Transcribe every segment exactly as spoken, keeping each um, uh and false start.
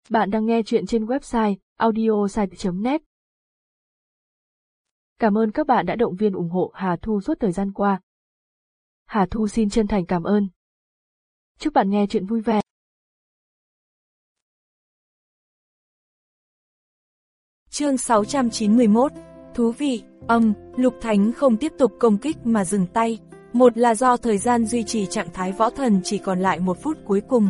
Bạn đang nghe chuyện trên website audiosite chấm net. Cảm ơn các bạn đã động viên ủng hộ Hà Thu suốt thời gian qua. Hà Thu xin chân thành cảm ơn. Chúc bạn nghe chuyện vui vẻ. Chương sáu trăm chín mươi mốt, thú vị, âm, Lục Thánh không tiếp tục công kích mà dừng tay. Một là do thời gian duy trì trạng thái võ thần chỉ còn lại một phút cuối cùng.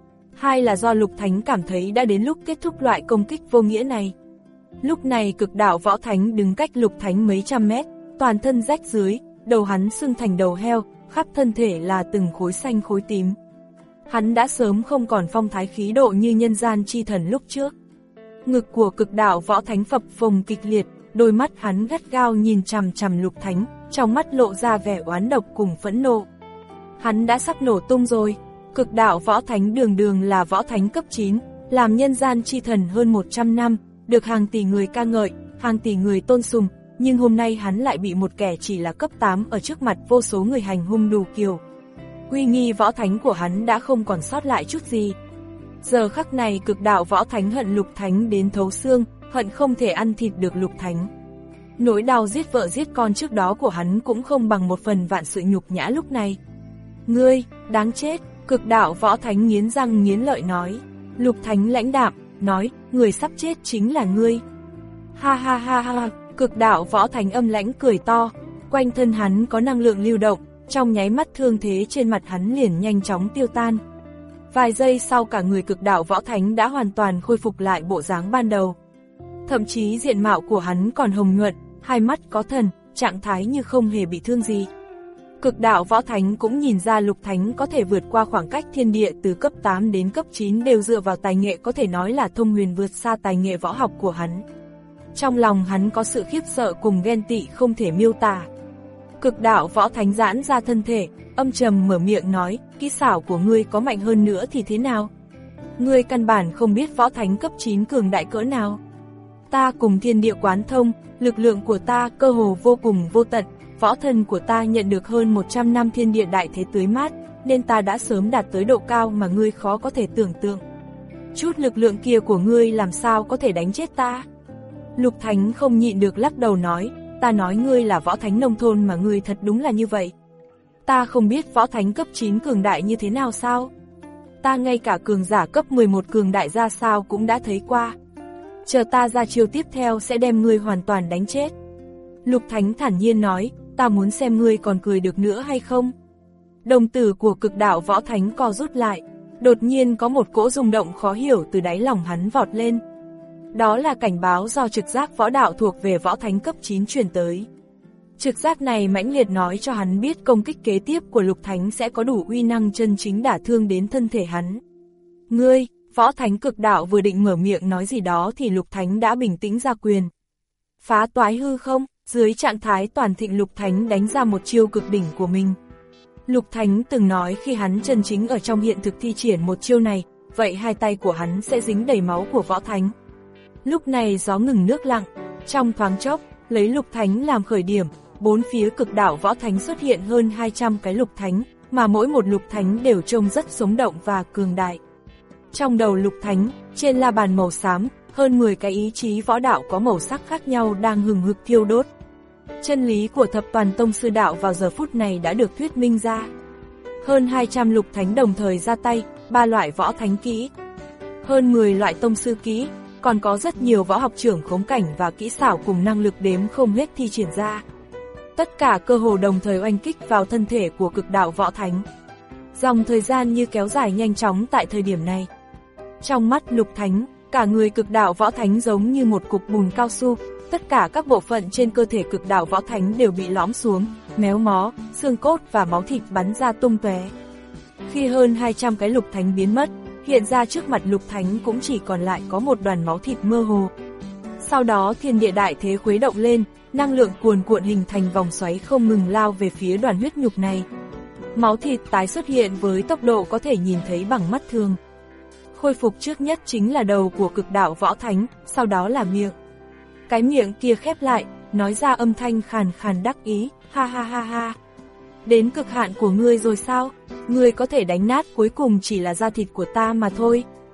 Hai là do Lục Thánh cảm thấy đã đến lúc kết thúc loại công kích vô nghĩa này. Lúc này Cực Đạo Võ Thánh đứng cách Lục Thánh mấy trăm mét, toàn thân rách dưới, đầu hắn sưng thành đầu heo, khắp thân thể là từng khối xanh khối tím. Hắn đã sớm không còn phong thái khí độ như nhân gian chi thần lúc trước. Ngực của Cực Đạo Võ Thánh phập phồng kịch liệt, đôi mắt hắn gắt gao nhìn chằm chằm Lục Thánh, trong mắt lộ ra vẻ oán độc cùng phẫn nộ. Hắn đã sắp nổ tung rồi. Cực Đạo Võ Thánh đường đường là võ thánh cấp chín, làm nhân gian chi thần hơn một trăm năm, được hàng tỷ người ca ngợi, hàng tỷ người tôn sùng, nhưng hôm nay hắn lại bị một kẻ chỉ là cấp tám ở trước mặt vô số người hành hung đủ kiểu. Uy nghi võ thánh của hắn đã không còn sót lại chút gì. Giờ khắc này Cực Đạo Võ Thánh hận Lục Thánh đến thấu xương, hận không thể ăn thịt được Lục Thánh. Nỗi đau giết vợ giết con trước đó của hắn cũng không bằng một phần vạn sự nhục nhã lúc này. Ngươi, đáng chết! Cực Đạo Võ Thánh nghiến răng nghiến lợi nói. Lục Thánh lãnh đạm, nói, người sắp chết chính là ngươi. Ha ha ha ha, Cực Đạo Võ Thánh âm lãnh cười to, quanh thân hắn có năng lượng lưu động, trong nháy mắt thương thế trên mặt hắn liền nhanh chóng tiêu tan. Vài giây sau cả người Cực Đạo Võ Thánh đã hoàn toàn khôi phục lại bộ dáng ban đầu. Thậm chí diện mạo của hắn còn hồng nhuận, hai mắt có thần, trạng thái như không hề bị thương gì. Cực Đạo Võ Thánh cũng nhìn ra Lục Thánh có thể vượt qua khoảng cách thiên địa từ cấp tám đến cấp chín đều dựa vào tài nghệ có thể nói là thông huyền vượt xa tài nghệ võ học của hắn. Trong lòng hắn có sự khiếp sợ cùng ghen tị không thể miêu tả. Cực Đạo Võ Thánh giãn ra thân thể, âm trầm mở miệng nói, kỹ xảo của ngươi có mạnh hơn nữa thì thế nào? Ngươi căn bản không biết võ thánh cấp chín cường đại cỡ nào. Ta cùng thiên địa quán thông, lực lượng của ta cơ hồ vô cùng vô tận. Võ thân của ta nhận được hơn một trăm năm thiên địa đại thế tưới mát, nên ta đã sớm đạt tới độ cao mà ngươi khó có thể tưởng tượng. Chút lực lượng kia của ngươi làm sao có thể đánh chết ta? Lục Thánh không nhịn được lắc đầu nói, ta nói ngươi là võ thánh nông thôn mà ngươi thật đúng là như vậy. Ta không biết võ thánh cấp chín cường đại như thế nào sao? Ta ngay cả cường giả cấp mười một cường đại ra sao cũng đã thấy qua. Chờ ta ra chiêu tiếp theo sẽ đem ngươi hoàn toàn đánh chết. Lục Thánh thản nhiên nói, ta muốn xem ngươi còn cười được nữa hay không. Đồng tử của Cực Đạo Võ Thánh co rút lại, đột nhiên có một cỗ rung động khó hiểu từ đáy lòng hắn vọt lên. Đó là cảnh báo do trực giác võ đạo thuộc về võ thánh cấp chín truyền tới. Trực giác này mãnh liệt nói cho hắn biết công kích kế tiếp của Lục Thánh sẽ có đủ uy năng chân chính đả thương đến thân thể hắn. Ngươi, Võ Thánh Cực Đạo vừa định mở miệng nói gì đó thì Lục Thánh đã bình tĩnh ra quyền. Phá toái hư không, dưới trạng thái toàn thịnh Lục Thánh đánh ra một chiêu cực đỉnh của mình. Lục Thánh từng nói khi hắn chân chính ở trong hiện thực thi triển một chiêu này, vậy hai tay của hắn sẽ dính đầy máu của Võ Thánh. Lúc này gió ngừng nước lặng, trong thoáng chốc, lấy Lục Thánh làm khởi điểm, bốn phía Cực Đạo Võ Thánh xuất hiện hơn hai trăm cái Lục Thánh, mà mỗi một Lục Thánh đều trông rất sống động và cường đại. Trong đầu Lục Thánh, trên la bàn màu xám, hơn mười cái ý chí võ đạo có màu sắc khác nhau đang hừng hực thiêu đốt. Chân lý của thập toàn tông sư đạo vào giờ phút này đã được thuyết minh ra. Hơn hai trăm Lục Thánh đồng thời ra tay, ba loại võ thánh kỹ, hơn mười loại tông sư kỹ, còn có rất nhiều võ học trưởng khống cảnh và kỹ xảo cùng năng lực đếm không hết thi triển ra. Tất cả cơ hồ đồng thời oanh kích vào thân thể của Cực Đạo Võ Thánh. Dòng thời gian như kéo dài nhanh chóng tại thời điểm này. Trong mắt Lục Thánh, cả người Cực Đạo Võ Thánh giống như một cục bùn cao su, tất cả các bộ phận trên cơ thể Cực Đạo Võ Thánh đều bị lõm xuống, méo mó, xương cốt và máu thịt bắn ra tung tóe. Khi hơn hai trăm cái Lục Thánh biến mất, hiện ra trước mặt Lục Thánh cũng chỉ còn lại có một đoàn máu thịt mơ hồ. Sau đó thiên địa đại thế khuấy động lên, năng lượng cuồn cuộn hình thành vòng xoáy không ngừng lao về phía đoàn huyết nhục này. Máu thịt tái xuất hiện với tốc độ có thể nhìn thấy bằng mắt thường. Khôi phục trước nhất chính là đầu của Cực Đạo Võ Thánh, sau đó là miệng. Cái miệng kia khép lại, nói ra âm thanh khàn khàn đắc ý, ha ha ha ha. Đến cực hạn của ngươi rồi sao? Ngươi có thể đánh nát cuối cùng chỉ là da thịt của ta mà thôi.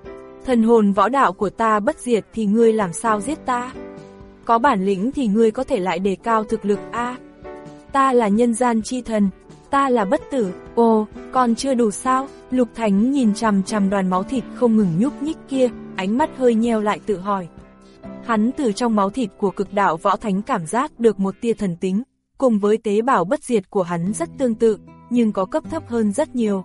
Thần hồn võ đạo của ta bất diệt thì ngươi làm sao giết ta? Có bản lĩnh thì ngươi có thể lại đề cao thực lực a. À, ta là nhân gian chi thần, ta là bất tử. Ồ, còn chưa đủ sao? Lục Thánh nhìn chằm chằm đoàn máu thịt không ngừng nhúc nhích kia, ánh mắt hơi nheo lại tự hỏi. Hắn từ trong máu thịt của cực đạo võ thánh cảm giác được một tia thần tính, cùng với tế bào bất diệt của hắn rất tương tự, nhưng có cấp thấp hơn rất nhiều.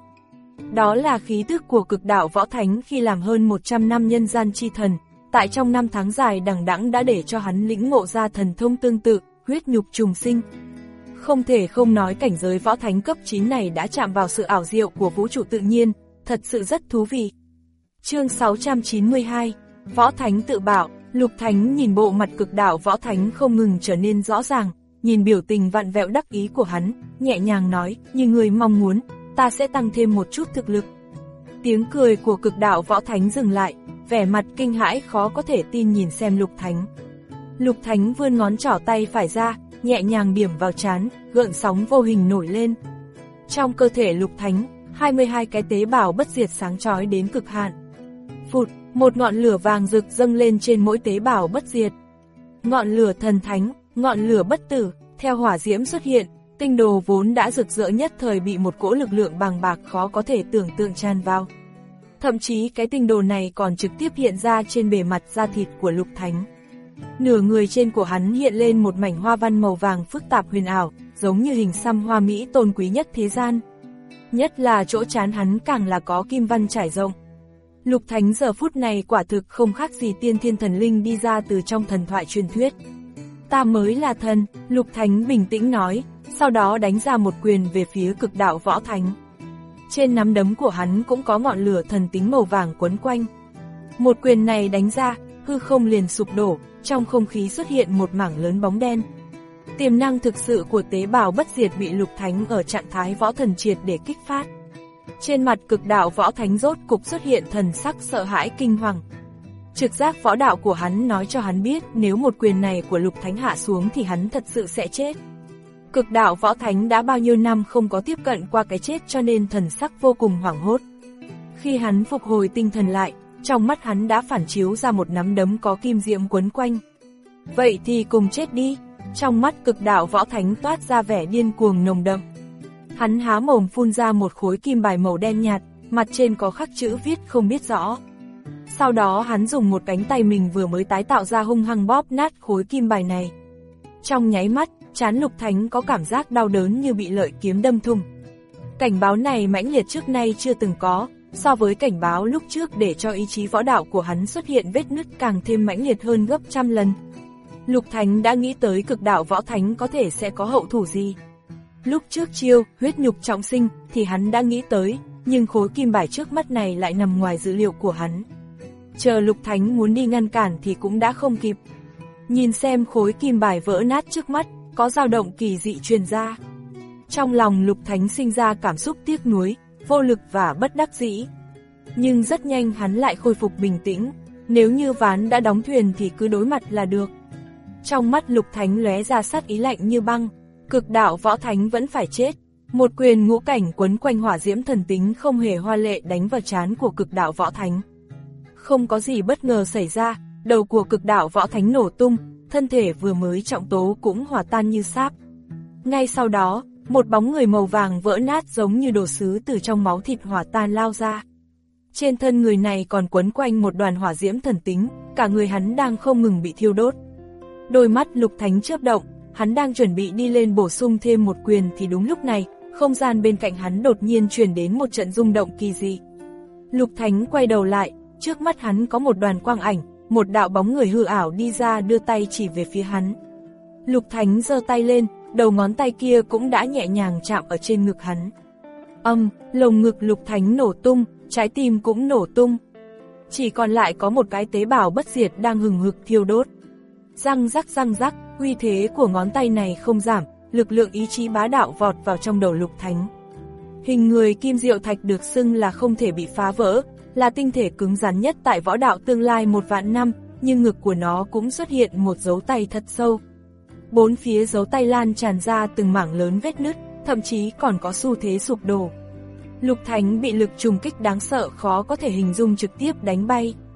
Đó là khí tức của cực đạo võ thánh khi làm hơn một trăm năm nhân gian chi thần, tại trong năm tháng dài đằng đẵng đã để cho hắn lĩnh ngộ ra thần thông tương tự, huyết nhục trùng sinh. Không thể không nói cảnh giới võ thánh cấp chín này đã chạm vào sự ảo diệu của vũ trụ tự nhiên, thật sự rất thú vị. Chương sáu trăm chín mươi hai, Võ Thánh tự bảo. Lục Thánh nhìn bộ mặt cực đạo võ thánh không ngừng trở nên rõ ràng, nhìn biểu tình vặn vẹo đắc ý của hắn, nhẹ nhàng nói, như người mong muốn, ta sẽ tăng thêm một chút thực lực. Tiếng cười của cực đạo võ thánh dừng lại, vẻ mặt kinh hãi khó có thể tin nhìn xem Lục Thánh. Lục Thánh vươn ngón trỏ tay phải ra, nhẹ nhàng điểm vào trán, gợn sóng vô hình nổi lên. Trong cơ thể Lục Thánh, hai mươi hai cái tế bào bất diệt sáng chói đến cực hạn. Phụt, một ngọn lửa vàng rực dâng lên trên mỗi tế bào bất diệt. Ngọn lửa thần thánh, ngọn lửa bất tử, theo hỏa diễm xuất hiện, tinh đồ vốn đã rực rỡ nhất thời bị một cỗ lực lượng bàng bạc khó có thể tưởng tượng tràn vào. Thậm chí cái tinh đồ này còn trực tiếp hiện ra trên bề mặt da thịt của Lục Thánh. Nửa người trên của hắn hiện lên một mảnh hoa văn màu vàng phức tạp huyền ảo, giống như hình xăm hoa mỹ tôn quý nhất thế gian. Nhất là chỗ trán hắn càng là có kim văn trải rộng. Lục Thánh giờ phút này quả thực không khác gì tiên thiên thần linh đi ra từ trong thần thoại truyền thuyết. Ta mới là thần, Lục Thánh bình tĩnh nói, sau đó đánh ra một quyền về phía cực đạo võ thánh. Trên nắm đấm của hắn cũng có ngọn lửa thần tính màu vàng quấn quanh. Một quyền này đánh ra, hư không liền sụp đổ, trong không khí xuất hiện một mảng lớn bóng đen. Tiềm năng thực sự của tế bào bất diệt bị Lục Thánh ở trạng thái võ thần triệt để kích phát. Trên mặt cực đạo võ thánh rốt cục xuất hiện thần sắc sợ hãi kinh hoàng. Trực giác võ đạo của hắn nói cho hắn biết nếu một quyền này của Lục Thánh hạ xuống thì hắn thật sự sẽ chết. Cực đạo võ thánh đã bao nhiêu năm không có tiếp cận qua cái chết cho nên thần sắc vô cùng hoảng hốt. Khi hắn phục hồi tinh thần lại, trong mắt hắn đã phản chiếu ra một nắm đấm có kim diễm quấn quanh. Vậy thì cùng chết đi, trong mắt cực đạo võ thánh toát ra vẻ điên cuồng nồng đậm. Hắn há mồm phun ra một khối kim bài màu đen nhạt, mặt trên có khắc chữ viết không biết rõ. Sau đó hắn dùng một cánh tay mình vừa mới tái tạo ra hung hăng bóp nát khối kim bài này. Trong nháy mắt, trán Lục Thánh có cảm giác đau đớn như bị lợi kiếm đâm thủng. Cảnh báo này mãnh liệt trước nay chưa từng có, so với cảnh báo lúc trước để cho ý chí võ đạo của hắn xuất hiện vết nứt càng thêm mãnh liệt hơn gấp trăm lần. Lục Thánh đã nghĩ tới cực đạo võ thánh có thể sẽ có hậu thủ gì. Lúc trước chiêu, huyết nhục trọng sinh, thì hắn đã nghĩ tới, nhưng khối kim bài trước mắt này lại nằm ngoài dữ liệu của hắn. Chờ Lục Thánh muốn đi ngăn cản thì cũng đã không kịp. Nhìn xem khối kim bài vỡ nát trước mắt, có dao động kỳ dị truyền ra. Trong lòng Lục Thánh sinh ra cảm xúc tiếc nuối, vô lực và bất đắc dĩ. Nhưng rất nhanh hắn lại khôi phục bình tĩnh, nếu như ván đã đóng thuyền thì cứ đối mặt là được. Trong mắt Lục Thánh lóe ra sát ý lạnh như băng, cực đạo võ thánh vẫn phải chết. Một quyền ngũ cảnh quấn quanh hỏa diễm thần tính không hề hoa lệ đánh vào trán của cực đạo võ thánh. Không có gì bất ngờ xảy ra, đầu của cực đạo võ thánh nổ tung, thân thể vừa mới trọng tố cũng hòa tan như sáp. Ngay sau đó, một bóng người màu vàng vỡ nát giống như đồ sứ từ trong máu thịt hòa tan lao ra. Trên thân người này còn quấn quanh một đoàn hỏa diễm thần tính, cả người hắn đang không ngừng bị thiêu đốt. Đôi mắt Lục Thánh chớp động, hắn đang chuẩn bị đi lên bổ sung thêm một quyền thì đúng lúc này, không gian bên cạnh hắn đột nhiên truyền đến một trận rung động kỳ dị. Lục Thánh quay đầu lại, trước mắt hắn có một đoàn quang ảnh, một đạo bóng người hư ảo đi ra đưa tay chỉ về phía hắn. Lục Thánh giơ tay lên, đầu ngón tay kia cũng đã nhẹ nhàng chạm ở trên ngực hắn. Âm, lồng ngực Lục Thánh nổ tung, trái tim cũng nổ tung. Chỉ còn lại có một cái tế bào bất diệt đang hừng hực thiêu đốt. Răng rắc răng rắc, uy thế của ngón tay này không giảm, lực lượng ý chí bá đạo vọt vào trong đầu Lục Thánh. Hình người kim diệu thạch được xưng là không thể bị phá vỡ, là tinh thể cứng rắn nhất tại võ đạo tương lai một vạn năm, nhưng ngực của nó cũng xuất hiện một dấu tay thật sâu. Bốn phía dấu tay lan tràn ra từng mảng lớn vết nứt, thậm chí còn có xu thế sụp đổ. Lục Thánh bị lực trùng kích đáng sợ khó có thể hình dung trực tiếp đánh bay.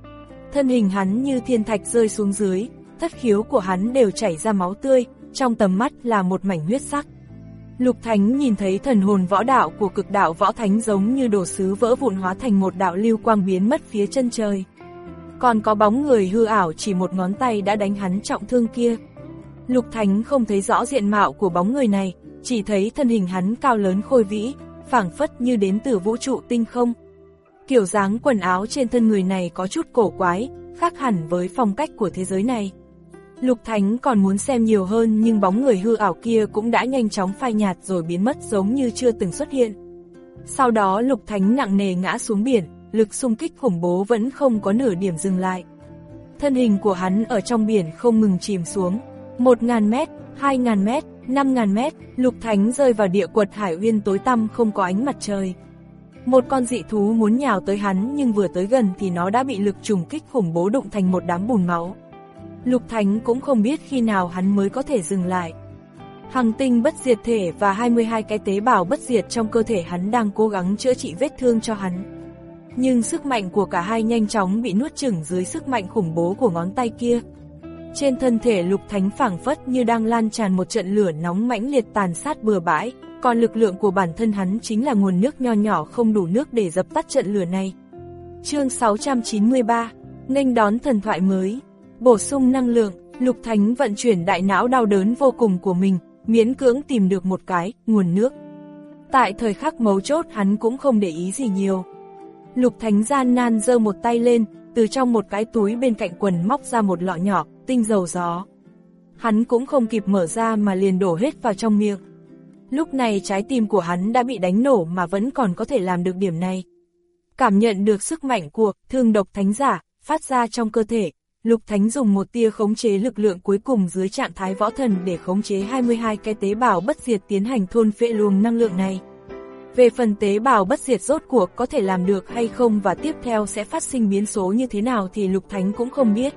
Thân hình hắn như thiên thạch rơi xuống dưới, thất khiếu của hắn đều chảy ra máu tươi, trong tầm mắt là một mảnh huyết sắc. Lục Thánh nhìn thấy thần hồn võ đạo của cực đạo võ thánh giống như đồ sứ vỡ vụn hóa thành một đạo lưu quang biến mất phía chân trời. Còn có bóng người hư ảo chỉ một ngón tay đã đánh hắn trọng thương kia. Lục Thánh không thấy rõ diện mạo của bóng người này, chỉ thấy thân hình hắn cao lớn khôi vĩ, phảng phất như đến từ vũ trụ tinh không. Kiểu dáng quần áo trên thân người này có chút cổ quái, khác hẳn với phong cách của thế giới này. Lục Thánh còn muốn xem nhiều hơn nhưng bóng người hư ảo kia cũng đã nhanh chóng phai nhạt rồi biến mất giống như chưa từng xuất hiện. Sau đó Lục Thánh nặng nề ngã xuống biển, lực xung kích khủng bố vẫn không có nửa điểm dừng lại. Thân hình của hắn ở trong biển không ngừng chìm xuống. Một ngàn mét, hai ngàn mét, năm ngàn mét, Lục Thánh rơi vào địa quật hải uyên tối tăm không có ánh mặt trời. Một con dị thú muốn nhào tới hắn nhưng vừa tới gần thì nó đã bị lực trùng kích khủng bố đụng thành một đám bùn máu. Lục Thánh cũng không biết khi nào hắn mới có thể dừng lại. Hằng tinh bất diệt thể và hai mươi hai cái tế bào bất diệt trong cơ thể hắn đang cố gắng chữa trị vết thương cho hắn. Nhưng sức mạnh của cả hai nhanh chóng bị nuốt chửng dưới sức mạnh khủng bố của ngón tay kia. Trên thân thể Lục Thánh phảng phất như đang lan tràn một trận lửa nóng mãnh liệt tàn sát bừa bãi, còn lực lượng của bản thân hắn chính là nguồn nước nho nhỏ không đủ nước để dập tắt trận lửa này. Chương sáu trăm chín mươi ba, nghênh đón thần thoại mới. Bổ sung năng lượng, Lục Thánh vận chuyển đại não đau đớn vô cùng của mình, miễn cưỡng tìm được một cái nguồn nước. Tại thời khắc mấu chốt hắn cũng không để ý gì nhiều. Lục Thánh gian nan giơ một tay lên, từ trong một cái túi bên cạnh quần móc ra một lọ nhỏ, tinh dầu gió. Hắn cũng không kịp mở ra mà liền đổ hết vào trong miệng. Lúc này trái tim của hắn đã bị đánh nổ mà vẫn còn có thể làm được điểm này. Cảm nhận được sức mạnh của thương độc thánh giả phát ra trong cơ thể, Lục Thánh dùng một tia khống chế lực lượng cuối cùng dưới trạng thái võ thần để khống chế hai mươi hai cái tế bào bất diệt tiến hành thôn phệ luồng năng lượng này. Về phần tế bào bất diệt rốt cuộc có thể làm được hay không và tiếp theo sẽ phát sinh biến số như thế nào thì Lục Thánh cũng không biết.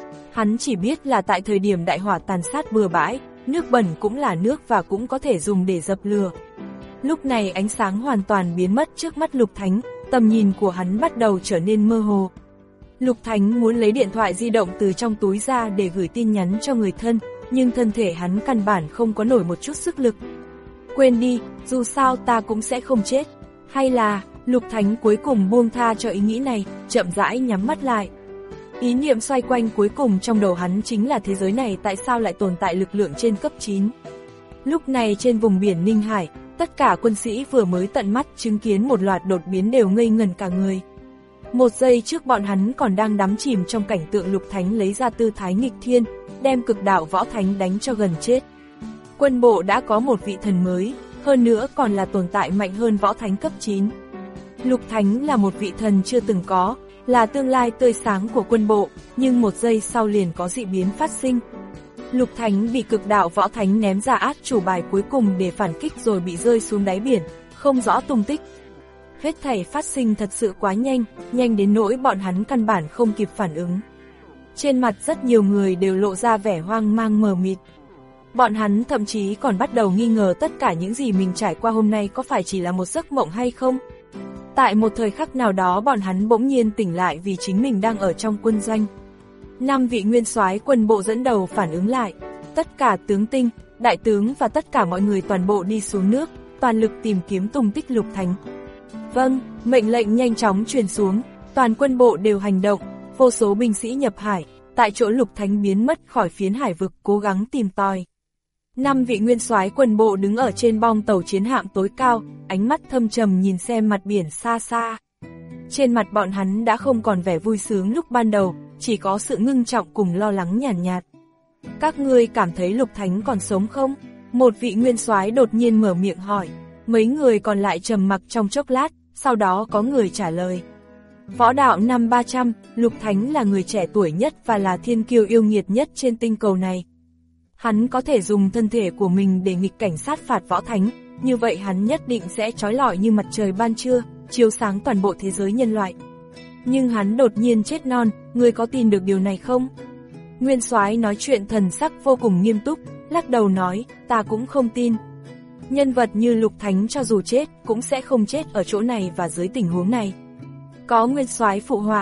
Hắn chỉ biết là tại thời điểm đại hỏa tàn sát bừa bãi, nước bẩn cũng là nước và cũng có thể dùng để dập lửa. Lúc này ánh sáng hoàn toàn biến mất trước mắt Lục Thánh, tầm nhìn của hắn bắt đầu trở nên mơ hồ. Lục Thánh muốn lấy điện thoại di động từ trong túi ra để gửi tin nhắn cho người thân, nhưng thân thể hắn căn bản không có nổi một chút sức lực. Quên đi, dù sao ta cũng sẽ không chết. Hay là, Lục Thánh cuối cùng buông tha cho ý nghĩ này, chậm rãi nhắm mắt lại. Ý niệm xoay quanh cuối cùng trong đầu hắn chính là thế giới này tại sao lại tồn tại lực lượng trên cấp chín. Lúc này trên vùng biển Ninh Hải, tất cả quân sĩ vừa mới tận mắt chứng kiến một loạt đột biến đều ngây ngẩn cả người. Một giây trước bọn hắn còn đang đắm chìm trong cảnh tượng Lục Thánh lấy ra tư thái nghịch thiên, đem cực đạo võ thánh đánh cho gần chết. Quân bộ đã có một vị thần mới, hơn nữa còn là tồn tại mạnh hơn võ thánh cấp chín. Lục Thánh là một vị thần chưa từng có, là tương lai tươi sáng của quân bộ, nhưng một giây sau liền có dị biến phát sinh. Lục Thánh bị cực đạo võ thánh ném ra át chủ bài cuối cùng để phản kích rồi bị rơi xuống đáy biển, không rõ tung tích. Hết thảy phát sinh thật sự quá nhanh, nhanh đến nỗi bọn hắn căn bản không kịp phản ứng. Trên mặt rất nhiều người đều lộ ra vẻ hoang mang mờ mịt. Bọn hắn thậm chí còn bắt đầu nghi ngờ tất cả những gì mình trải qua hôm nay có phải chỉ là một giấc mộng hay không. Tại một thời khắc nào đó bọn hắn bỗng nhiên tỉnh lại vì chính mình đang ở trong quân doanh. Năm vị nguyên soái quân bộ dẫn đầu phản ứng lại, tất cả tướng tinh, đại tướng và tất cả mọi người toàn bộ đi xuống nước, toàn lực tìm kiếm tung tích Lục Thánh. Vâng, mệnh lệnh nhanh chóng truyền xuống, toàn quân bộ đều hành động, vô số binh sĩ nhập hải, tại chỗ Lục Thánh biến mất khỏi phiến hải vực cố gắng tìm tòi. Năm vị nguyên soái quân bộ đứng ở trên bong tàu chiến hạm tối cao, ánh mắt thâm trầm nhìn xem mặt biển xa xa. Trên mặt bọn hắn đã không còn vẻ vui sướng lúc ban đầu, chỉ có sự ngưng trọng cùng lo lắng nhàn nhạt, nhạt. Các ngươi cảm thấy Lục Thánh còn sống không? Một vị nguyên soái đột nhiên mở miệng hỏi. Mấy người còn lại trầm mặc trong chốc lát, sau đó có người trả lời. Võ đạo năm ba trăm, Lục Thánh là người trẻ tuổi nhất và là thiên kiêu yêu nghiệt nhất trên tinh cầu này. Hắn có thể dùng thân thể của mình để nghịch cảnh sát phạt võ thánh, như vậy hắn nhất định sẽ chói lọi như mặt trời ban trưa, chiếu sáng toàn bộ thế giới nhân loại. Nhưng hắn đột nhiên chết non, ngươi có tin được điều này không? Nguyên soái nói chuyện thần sắc vô cùng nghiêm túc, lắc đầu nói, ta cũng không tin. Nhân vật như Lục Thánh cho dù chết cũng sẽ không chết ở chỗ này và dưới tình huống này. Có nguyên soái phụ họa,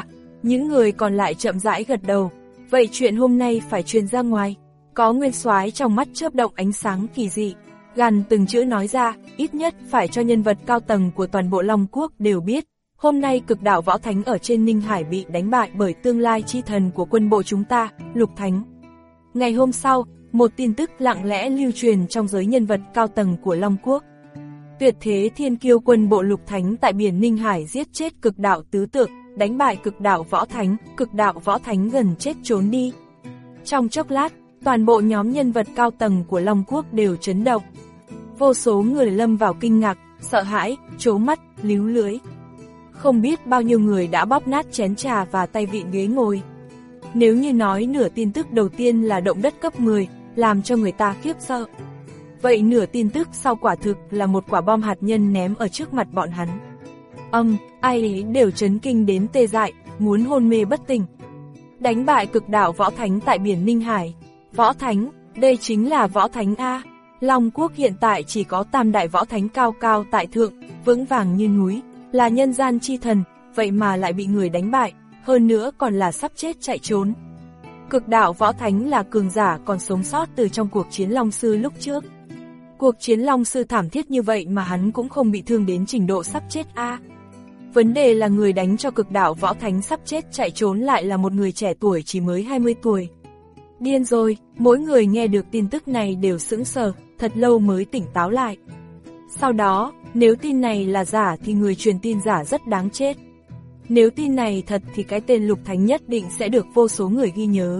Những người còn lại chậm rãi gật đầu. Vậy chuyện hôm nay phải truyền ra ngoài. Có Nguyên Soái trong mắt chớp động ánh sáng kỳ dị. Gằn từng chữ nói ra, ít nhất phải cho nhân vật cao tầng của toàn bộ Long Quốc đều biết. Hôm nay cực đạo võ thánh ở trên Ninh Hải bị đánh bại bởi tương lai chi thần của quân bộ chúng ta, Lục Thánh. Ngày hôm sau, một tin tức lặng lẽ lưu truyền trong giới nhân vật cao tầng của Long Quốc. Tuyệt thế thiên kiêu quân bộ Lục Thánh tại biển Ninh Hải giết chết cực đạo tứ tượng, đánh bại cực đạo võ thánh, cực đạo võ thánh gần chết trốn đi. Trong chốc lát, toàn bộ nhóm nhân vật cao tầng của Long Quốc đều chấn động. Vô số người lâm vào kinh ngạc, sợ hãi, trố mắt, líu lưỡi. Không biết bao nhiêu người đã bóp nát chén trà và tay vịn ghế ngồi. Nếu như nói nửa tin tức đầu tiên là động đất cấp mười, làm cho người ta khiếp sợ. Vậy nửa tin tức sau quả thực là một quả bom hạt nhân ném ở trước mặt bọn hắn. Âm, ai ấy đều chấn kinh đến tê dại, muốn hôn mê bất tỉnh. Đánh bại cực đạo võ thánh tại biển Ninh Hải. Võ thánh, đây chính là võ thánh A. Long Quốc hiện tại chỉ có tam đại võ thánh cao cao tại thượng, vững vàng như núi, là nhân gian chi thần, vậy mà lại bị người đánh bại, hơn nữa còn là sắp chết chạy trốn. Cực đạo võ thánh là cường giả còn sống sót từ trong cuộc chiến Long Sư lúc trước. Cuộc chiến Long Sư thảm thiết như vậy mà hắn cũng không bị thương đến trình độ sắp chết A. Vấn đề là người đánh cho cực đạo võ thánh sắp chết chạy trốn lại là một người trẻ tuổi chỉ mới hai mươi tuổi. Điên rồi, mỗi người nghe được tin tức này đều sững sờ, thật lâu mới tỉnh táo lại. Sau đó, nếu tin này là giả thì người truyền tin giả rất đáng chết. Nếu tin này thật thì cái tên Lục Thánh nhất định sẽ được vô số người ghi nhớ.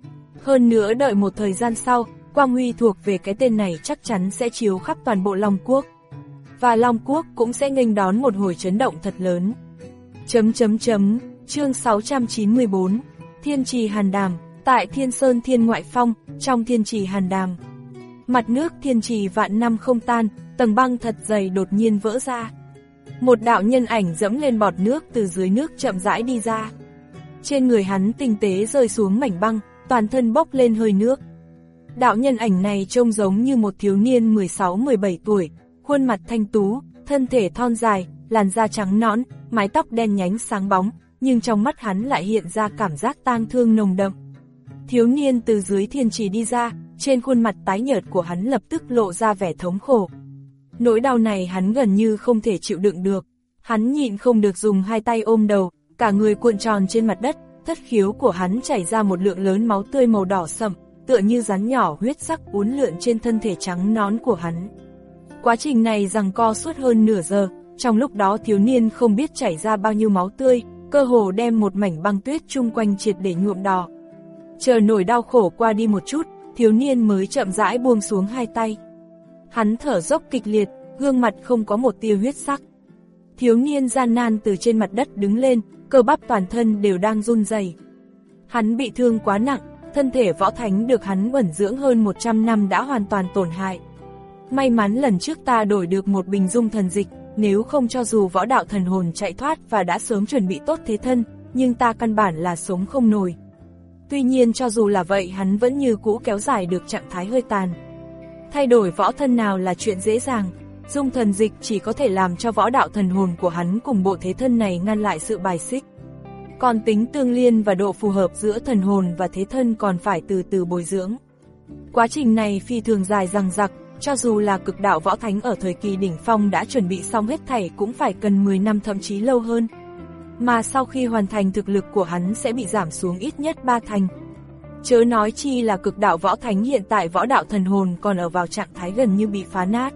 Hơn nữa đợi một thời gian sau, quang huy thuộc về cái tên này chắc chắn sẽ chiếu khắp toàn bộ Long Quốc. Và Long Quốc cũng sẽ nghênh đón một hồi chấn động thật lớn. Chấm chấm chấm, chương sáu trăm chín mươi bốn, Thiên Trì Hàn Đàm, tại Thiên Sơn Thiên Ngoại Phong, trong Thiên Trì Hàn Đàm. Mặt nước Thiên Trì vạn năm không tan, tầng băng thật dày đột nhiên vỡ ra. Một đạo nhân ảnh dẫm lên bọt nước từ dưới nước chậm rãi đi ra. Trên người hắn tinh tế rơi xuống mảnh băng, toàn thân bốc lên hơi nước. Đạo nhân ảnh này trông giống như một thiếu niên mười sáu mười bảy tuổi, khuôn mặt thanh tú, thân thể thon dài, làn da trắng nõn, mái tóc đen nhánh sáng bóng, nhưng trong mắt hắn lại hiện ra cảm giác tang thương nồng đậm. Thiếu niên từ dưới thiên trì đi ra, trên khuôn mặt tái nhợt của hắn lập tức lộ ra vẻ thống khổ. Nỗi đau này hắn gần như không thể chịu đựng được. Hắn nhịn không được dùng hai tay ôm đầu, cả người cuộn tròn trên mặt đất, thất khiếu của hắn chảy ra một lượng lớn máu tươi màu đỏ sậm, tựa như rắn nhỏ huyết sắc uốn lượn trên thân thể trắng nõn của hắn. Quá trình này giằng co suốt hơn nửa giờ, trong lúc đó thiếu niên không biết chảy ra bao nhiêu máu tươi, cơ hồ đem một mảnh băng tuyết chung quanh triệt để nhuộm đỏ. Chờ nỗi đau khổ qua đi một chút, thiếu niên mới chậm rãi buông xuống hai tay. Hắn thở dốc kịch liệt, gương mặt không có một tia huyết sắc. Thiếu niên gian nan từ trên mặt đất đứng lên, cơ bắp toàn thân đều đang run rẩy. Hắn bị thương quá nặng, thân thể võ thánh được hắn ẩn dưỡng hơn một trăm năm đã hoàn toàn tổn hại. May mắn lần trước ta đổi được một bình dung thần dịch, nếu không cho dù võ đạo thần hồn chạy thoát và đã sớm chuẩn bị tốt thế thân, nhưng ta căn bản là sống không nổi. Tuy nhiên cho dù là vậy hắn vẫn như cũ kéo dài được trạng thái hơi tàn. Thay đổi võ thân nào là chuyện dễ dàng, dung thần dịch chỉ có thể làm cho võ đạo thần hồn của hắn cùng bộ thế thân này ngăn lại sự bài xích. Còn tính tương liên và độ phù hợp giữa thần hồn và thế thân còn phải từ từ bồi dưỡng. Quá trình này phi thường dài dằng dặc, cho dù là cực đạo võ thánh ở thời kỳ đỉnh phong đã chuẩn bị xong hết thảy cũng phải cần mười năm thậm chí lâu hơn. Mà sau khi hoàn thành thực lực của hắn sẽ bị giảm xuống ít nhất ba thành. Chớ nói chi là cực đạo võ thánh hiện tại võ đạo thần hồn còn ở vào trạng thái gần như bị phá nát.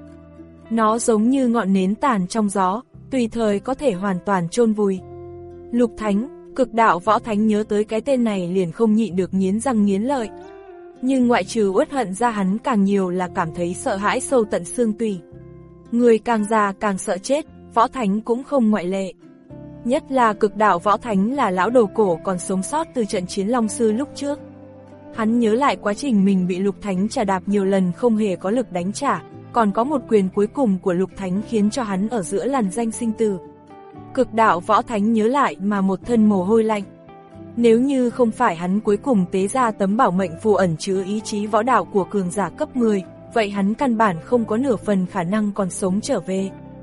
Nó giống như ngọn nến tàn trong gió, tùy thời có thể hoàn toàn chôn vùi. Lục Thánh, cực đạo võ thánh nhớ tới cái tên này liền không nhịn được nghiến răng nghiến lợi. Nhưng ngoại trừ uất hận ra hắn càng nhiều là cảm thấy sợ hãi sâu tận xương tủy. Người càng già càng sợ chết, võ thánh cũng không ngoại lệ. Nhất là cực đạo võ thánh là lão đầu cổ còn sống sót từ trận chiến Long Sư lúc trước. Hắn nhớ lại quá trình mình bị Lục Thánh trà đạp nhiều lần không hề có lực đánh trả, còn có một quyền cuối cùng của Lục Thánh khiến cho hắn ở giữa làn danh sinh tử. Cực đạo võ thánh nhớ lại mà một thân mồ hôi lạnh. Nếu như không phải hắn cuối cùng tế ra tấm bảo mệnh phù ẩn chứa ý chí võ đạo của cường giả cấp mười, vậy hắn căn bản không có nửa phần khả năng còn sống trở về.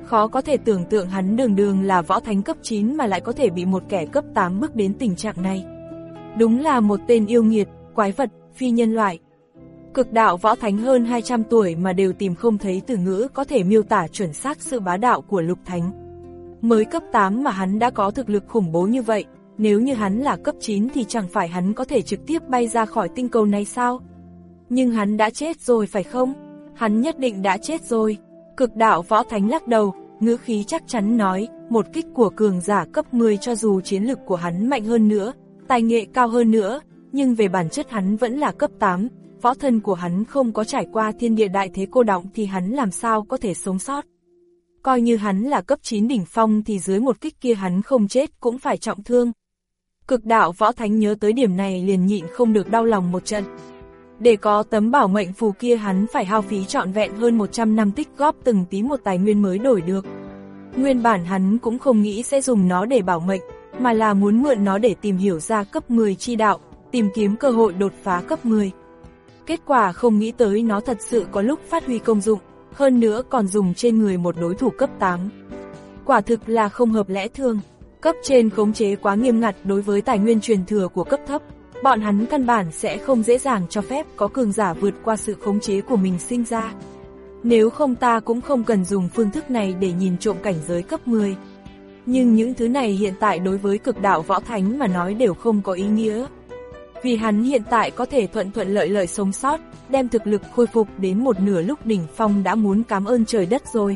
Khó có thể tưởng tượng hắn đường đường là võ thánh cấp chín mà lại có thể bị một kẻ cấp tám bước đến tình trạng này. Đúng là một tên yêu nghiệt, quái vật, phi nhân loại. Cực đạo võ thánh hơn hai trăm tuổi mà đều tìm không thấy từ ngữ có thể miêu tả chuẩn xác sự bá đạo của Lục Thánh. Mới cấp tám mà hắn đã có thực lực khủng bố như vậy, nếu như hắn là cấp chín thì chẳng phải hắn có thể trực tiếp bay ra khỏi tinh cầu này sao? Nhưng hắn đã chết rồi phải không? Hắn nhất định đã chết rồi. Cực đạo võ thánh lắc đầu, ngữ khí chắc chắn nói, một kích của cường giả cấp mười cho dù chiến lực của hắn mạnh hơn nữa, tài nghệ cao hơn nữa, nhưng về bản chất hắn vẫn là cấp tám, võ thân của hắn không có trải qua thiên địa đại thế cô đọng thì hắn làm sao có thể sống sót. Coi như hắn là cấp chín đỉnh phong thì dưới một kích kia hắn không chết cũng phải trọng thương. Cực đạo võ thánh nhớ tới điểm này liền nhịn không được đau lòng một trận. Để có tấm bảo mệnh phù kia hắn phải hao phí trọn vẹn hơn một trăm năm tích góp từng tí một tài nguyên mới đổi được. Nguyên bản hắn cũng không nghĩ sẽ dùng nó để bảo mệnh, mà là muốn mượn nó để tìm hiểu ra cấp mười chi đạo, tìm kiếm cơ hội đột phá cấp mười. Kết quả không nghĩ tới nó thật sự có lúc phát huy công dụng, hơn nữa còn dùng trên người một đối thủ cấp tám. Quả thực là không hợp lẽ thường, cấp trên khống chế quá nghiêm ngặt đối với tài nguyên truyền thừa của cấp thấp. Bọn hắn căn bản sẽ không dễ dàng cho phép có cường giả vượt qua sự khống chế của mình sinh ra. Nếu không ta cũng không cần dùng phương thức này để nhìn trộm cảnh giới cấp mười. Nhưng những thứ này hiện tại đối với cực đạo võ thánh mà nói đều không có ý nghĩa. Vì hắn hiện tại có thể thuận thuận lợi lợi sống sót, đem thực lực khôi phục đến một nửa lúc đỉnh phong đã muốn cảm ơn trời đất rồi.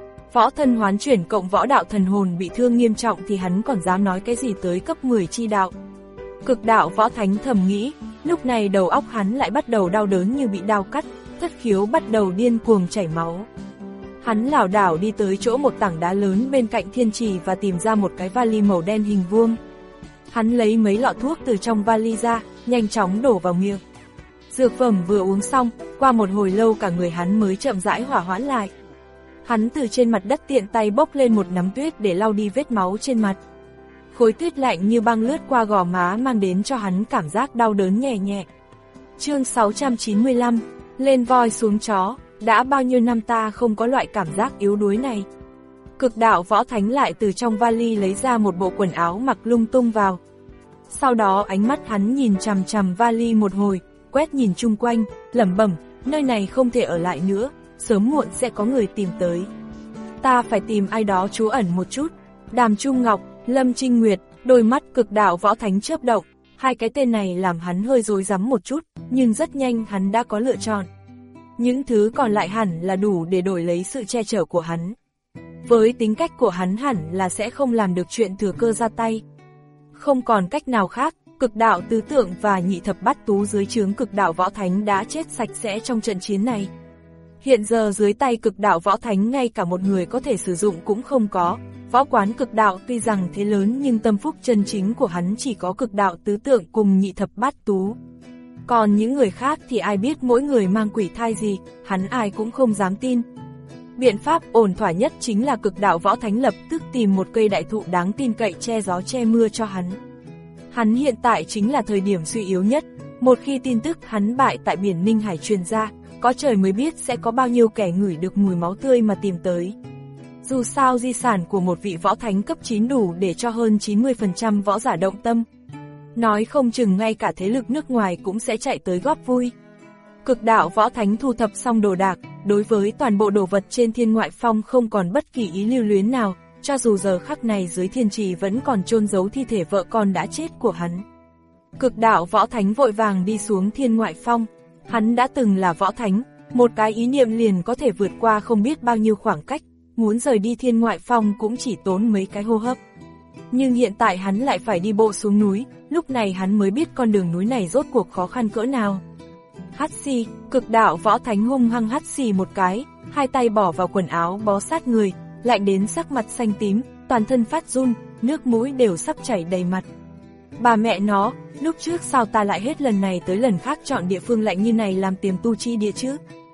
Võ thân hoán chuyển cộng võ đạo thần hồn bị thương nghiêm trọng thì hắn còn dám nói cái gì tới cấp mười chi đạo. Cực đạo võ thánh thầm nghĩ, lúc này đầu óc hắn lại bắt đầu đau đớn như bị đao cắt, thất khiếu bắt đầu điên cuồng chảy máu. Hắn lảo đảo đi tới chỗ một tảng đá lớn bên cạnh thiên trì và tìm ra một cái vali màu đen hình vuông. Hắn lấy mấy lọ thuốc từ trong vali ra, nhanh chóng đổ vào miệng. Dược phẩm vừa uống xong, qua một hồi lâu cả người hắn mới chậm rãi hỏa hoãn lại. Hắn từ trên mặt đất tiện tay bốc lên một nắm tuyết để lau đi vết máu trên mặt. Khối tuyết lạnh như băng lướt qua gò má mang đến cho hắn cảm giác đau đớn nhẹ nhẹ. Chương sáu trăm chín mươi lăm, lên voi xuống chó, đã bao nhiêu năm ta không có loại cảm giác yếu đuối này. Cực đạo võ thánh lại từ trong vali lấy ra một bộ quần áo mặc lung tung vào. Sau đó ánh mắt hắn nhìn chằm chằm vali một hồi, quét nhìn chung quanh, lẩm bẩm, nơi này không thể ở lại nữa, sớm muộn sẽ có người tìm tới. Ta phải tìm ai đó trú ẩn một chút. Đàm Trung Ngọc, Lâm Trinh Nguyệt, đôi mắt cực đạo võ thánh chớp động, hai cái tên này làm hắn hơi rối rắm một chút, nhưng rất nhanh hắn đã có lựa chọn. Những thứ còn lại hẳn là đủ để đổi lấy sự che chở của hắn. Với tính cách của hắn hẳn là sẽ không làm được chuyện thừa cơ ra tay. Không còn cách nào khác, cực đạo tứ tượng và nhị thập bát tú dưới trướng cực đạo võ thánh đã chết sạch sẽ trong trận chiến này. Hiện giờ dưới tay cực đạo võ thánh ngay cả một người có thể sử dụng cũng không có. Võ quán cực đạo tuy rằng thế lớn nhưng tâm phúc chân chính của hắn chỉ có cực đạo tứ tượng cùng nhị thập bát tú. Còn những người khác thì ai biết mỗi người mang quỷ thai gì, hắn ai cũng không dám tin. Biện pháp ổn thỏa nhất chính là cực đạo võ thánh lập tức tìm một cây đại thụ đáng tin cậy che gió che mưa cho hắn. Hắn hiện tại chính là thời điểm suy yếu nhất, một khi tin tức hắn bại tại biển Ninh Hải truyền ra, có trời mới biết sẽ có bao nhiêu kẻ ngửi được mùi máu tươi mà tìm tới. Dù sao di sản của một vị võ thánh cấp chín đủ để cho hơn chín mươi phần trăm võ giả động tâm. Nói không chừng ngay cả thế lực nước ngoài cũng sẽ chạy tới góp vui. Cực đạo võ thánh thu thập xong đồ đạc, đối với toàn bộ đồ vật trên Thiên Ngoại Phong không còn bất kỳ ý lưu luyến nào, cho dù giờ khắc này dưới thiên trì vẫn còn chôn giấu thi thể vợ con đã chết của hắn. Cực đạo võ thánh vội vàng đi xuống Thiên Ngoại Phong, hắn đã từng là võ thánh, một cái ý niệm liền có thể vượt qua không biết bao nhiêu khoảng cách, muốn rời đi Thiên Ngoại Phong cũng chỉ tốn mấy cái hô hấp. Nhưng hiện tại hắn lại phải đi bộ xuống núi, lúc này hắn mới biết con đường núi này rốt cuộc khó khăn cỡ nào. Hắt xì, cực đạo võ thánh hung hăng hắt xì một cái, hai tay bỏ vào quần áo bó sát người, lạnh đến sắc mặt xanh tím, toàn thân phát run, nước mũi đều sắp chảy đầy mặt. Bà mẹ nó, lúc trước sao ta lại hết lần này tới lần khác chọn địa phương lạnh như này làm tiềm tu chi địa chứ?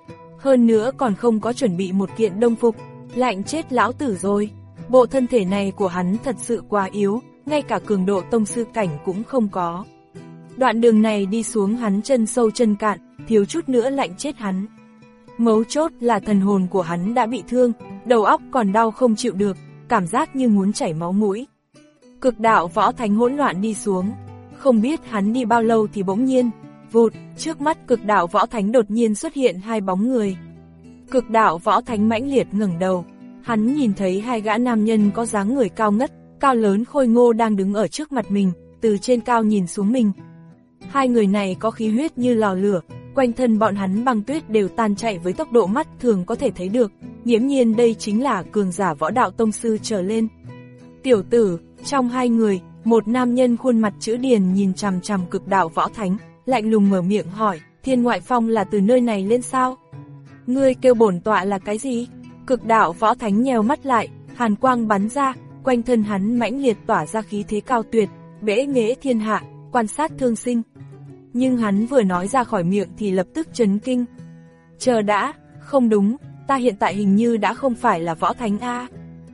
Hơn nữa còn không có chuẩn bị một kiện đông phục, lạnh chết lão tử rồi. Bộ thân thể này của hắn thật sự quá yếu, ngay cả cường độ tông sư cảnh cũng không có. Đoạn đường này đi xuống hắn chân sâu chân cạn, thiếu chút nữa lạnh chết hắn. Mấu chốt là thần hồn của hắn đã bị thương, đầu óc còn đau không chịu được, cảm giác như muốn chảy máu mũi. Cực đạo võ thánh hỗn loạn đi xuống, không biết hắn đi bao lâu thì bỗng nhiên, vụt, trước mắt cực đạo võ thánh đột nhiên xuất hiện hai bóng người. Cực đạo võ thánh mãnh liệt ngẩng đầu, hắn nhìn thấy hai gã nam nhân có dáng người cao ngất, cao lớn khôi ngô đang đứng ở trước mặt mình, từ trên cao nhìn xuống mình. Hai người này có khí huyết như lò lửa, quanh thân bọn hắn băng tuyết đều tan chảy với tốc độ mắt thường có thể thấy được, nghiễm nhiên đây chính là cường giả võ đạo tông sư trở lên. Tiểu tử, trong hai người, một nam nhân khuôn mặt chữ điền nhìn chằm chằm cực đạo võ thánh, lạnh lùng mở miệng hỏi, Thiên Ngoại Phong là từ nơi này lên sao? Ngươi kêu bổn tọa là cái gì? Cực đạo võ thánh nhèo mắt lại, hàn quang bắn ra, quanh thân hắn mãnh liệt tỏa ra khí thế cao tuyệt, bẽ nghễ thiên hạ, quan sát thương sinh. Nhưng hắn vừa nói ra khỏi miệng thì lập tức chấn kinh. Chờ đã, không đúng, ta hiện tại hình như đã không phải là võ thánh a.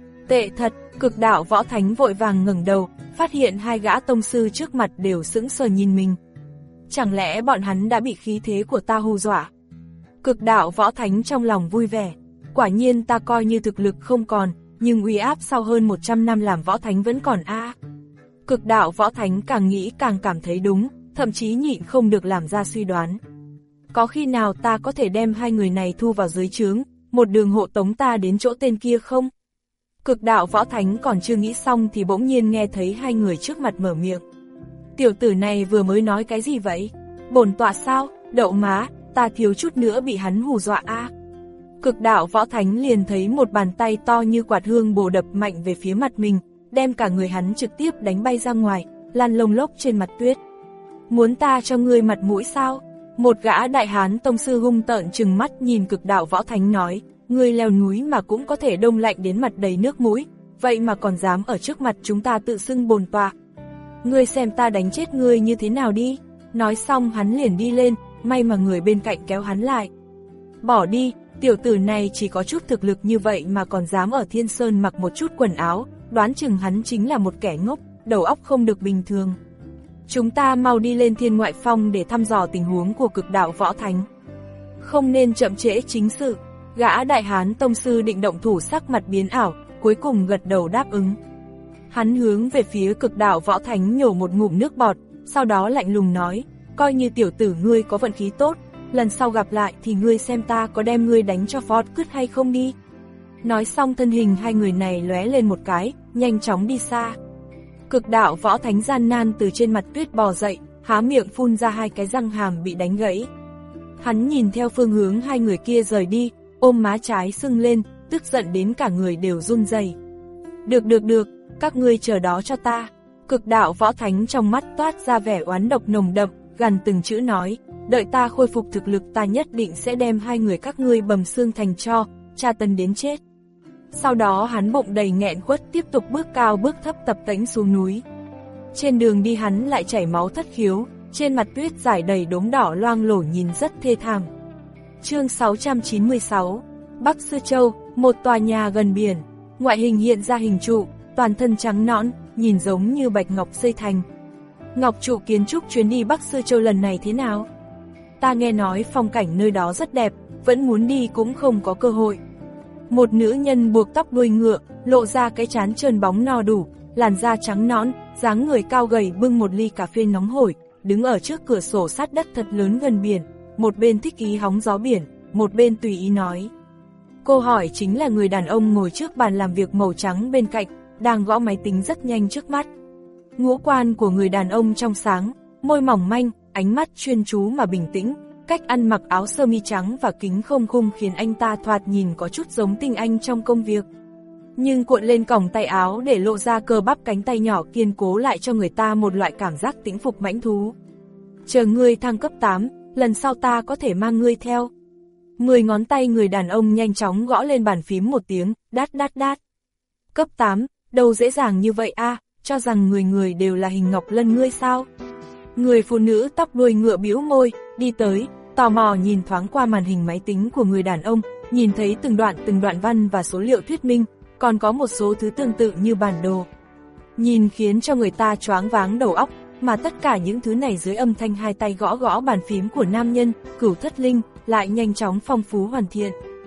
Tệ thật, cực đạo võ thánh vội vàng ngẩng đầu, phát hiện hai gã tông sư trước mặt đều sững sờ nhìn mình. Chẳng lẽ bọn hắn đã bị khí thế của ta hù dọa? Cực đạo võ thánh trong lòng vui vẻ, quả nhiên ta coi như thực lực không còn, nhưng uy áp sau hơn một trăm năm làm võ thánh vẫn còn a. Cực đạo võ thánh càng nghĩ càng cảm thấy đúng, thậm chí nhịn không được làm ra suy đoán. Có khi nào ta có thể đem hai người này thu vào dưới trướng, một đường hộ tống ta đến chỗ tên kia không? Cực đạo võ thánh còn chưa nghĩ xong thì bỗng nhiên nghe thấy hai người trước mặt mở miệng. Tiểu tử này vừa mới nói cái gì vậy? Bổn tọa sao? Đậu má, ta thiếu chút nữa bị hắn hù dọa a. À. Cực đạo võ thánh liền thấy một bàn tay to như quạt hương bổ đập mạnh về phía mặt mình, đem cả người hắn trực tiếp đánh bay ra ngoài, lăn lông lốc trên mặt tuyết. Muốn ta cho ngươi mặt mũi sao? Một gã đại hán tông sư hung tợn trừng mắt nhìn cực đạo võ thánh nói, ngươi leo núi mà cũng có thể đông lạnh đến mặt đầy nước mũi, vậy mà còn dám ở trước mặt chúng ta tự xưng bồn tọa. Ngươi xem ta đánh chết ngươi như thế nào đi. Nói xong hắn liền đi lên, may mà người bên cạnh kéo hắn lại. Bỏ đi, tiểu tử này chỉ có chút thực lực như vậy mà còn dám ở Thiên Sơn mặc một chút quần áo, đoán chừng hắn chính là một kẻ ngốc, đầu óc không được bình thường. Chúng ta mau đi lên Thiên Ngoại Phong để thăm dò tình huống của cực đạo võ thánh. Không nên chậm trễ chính sự. Gã đại hán tông sư định động thủ sắc mặt biến ảo, cuối cùng gật đầu đáp ứng. Hắn hướng về phía cực đạo võ thánh nhổ một ngụm nước bọt, sau đó lạnh lùng nói, coi như tiểu tử ngươi có vận khí tốt, lần sau gặp lại thì ngươi xem ta có đem ngươi đánh cho phót cứt hay không đi. Nói xong thân hình hai người này lóe lên một cái, nhanh chóng đi xa. Cực đạo võ thánh gian nan từ trên mặt tuyết bò dậy, há miệng phun ra hai cái răng hàm bị đánh gãy. Hắn nhìn theo phương hướng hai người kia rời đi, ôm má trái sưng lên, tức giận đến cả người đều run rẩy. Được được được, các ngươi chờ đó cho ta. Cực đạo võ thánh trong mắt toát ra vẻ oán độc nồng đậm, gằn từng chữ nói, đợi ta khôi phục thực lực ta nhất định sẽ đem hai người các ngươi bầm xương thành tro, tra tấn đến chết. Sau đó hắn bụng đầy nghẹn khuất tiếp tục bước cao bước thấp tập tễnh xuống núi. Trên đường đi hắn lại chảy máu thất khiếu, trên mặt tuyết rải đầy đốm đỏ loang lổ nhìn rất thê thảm. Chương sáu trăm chín mươi sáu, Bắc Sư Châu, một tòa nhà gần biển, ngoại hình hiện ra hình trụ, toàn thân trắng nõn, nhìn giống như bạch ngọc xây thành. Ngọc trụ kiến trúc chuyến đi Bắc Sư Châu lần này thế nào? Ta nghe nói phong cảnh nơi đó rất đẹp, vẫn muốn đi cũng không có cơ hội. Một nữ nhân buộc tóc đuôi ngựa, lộ ra cái trán trơn bóng no đủ, làn da trắng nõn, dáng người cao gầy bưng một ly cà phê nóng hổi, đứng ở trước cửa sổ sát đất thật lớn gần biển, một bên thích ý hóng gió biển, một bên tùy ý nói. Cô hỏi chính là người đàn ông ngồi trước bàn làm việc màu trắng bên cạnh, đang gõ máy tính rất nhanh trước mắt. Ngũ quan của người đàn ông trong sáng, môi mỏng manh, ánh mắt chuyên chú mà bình tĩnh, cách ăn mặc áo sơ mi trắng và kính không khung khiến anh ta thoạt nhìn có chút giống tinh anh trong công việc. Nhưng cuộn lên còng tay áo để lộ ra cơ bắp cánh tay nhỏ kiên cố lại cho người ta một loại cảm giác tĩnh phục mãnh thú. Chờ ngươi thăng cấp tám, lần sau ta có thể mang ngươi theo. Mười ngón tay người đàn ông nhanh chóng gõ lên bàn phím một tiếng, đát đát đát. Cấp tám, đâu dễ dàng như vậy a, cho rằng người người đều là hình ngọc lân ngươi sao? Người phụ nữ tóc đuôi ngựa bĩu môi, đi tới, tò mò nhìn thoáng qua màn hình máy tính của người đàn ông, nhìn thấy từng đoạn từng đoạn văn và số liệu thuyết minh, còn có một số thứ tương tự như bản đồ. Nhìn khiến cho người ta choáng váng đầu óc, mà tất cả những thứ này dưới âm thanh hai tay gõ gõ bàn phím của nam nhân, Cửu Thất Linh, lại nhanh chóng phong phú hoàn thiện.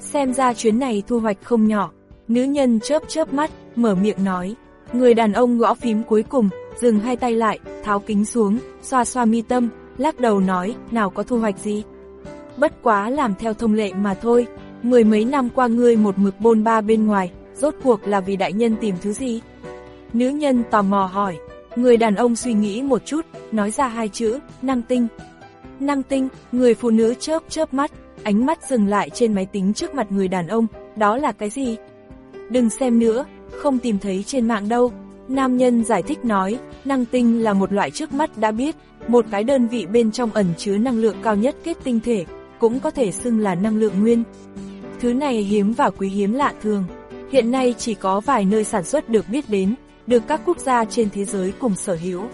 Xem ra chuyến này thu hoạch không nhỏ. Nữ nhân chớp chớp mắt, mở miệng nói. Người đàn ông gõ phím cuối cùng, dừng hai tay lại, tháo kính xuống, xoa xoa mi tâm, lắc đầu nói, nào có thu hoạch gì. Bất quá làm theo thông lệ mà thôi, mười mấy năm qua ngươi một mực bôn ba bên ngoài, rốt cuộc là vì đại nhân tìm thứ gì? Nữ nhân tò mò hỏi. Người đàn ông suy nghĩ một chút, nói ra hai chữ, năng tinh. Năng tinh, người phụ nữ chớp chớp mắt, ánh mắt dừng lại trên máy tính trước mặt người đàn ông, đó là cái gì? Đừng xem nữa, không tìm thấy trên mạng đâu. Nam nhân giải thích nói, năng tinh là một loại trước mắt đã biết, một cái đơn vị bên trong ẩn chứa năng lượng cao nhất kết tinh thể, cũng có thể xưng là năng lượng nguyên. Thứ này hiếm và quý hiếm lạ thường, hiện nay chỉ có vài nơi sản xuất được biết đến, được các quốc gia trên thế giới cùng sở hữu.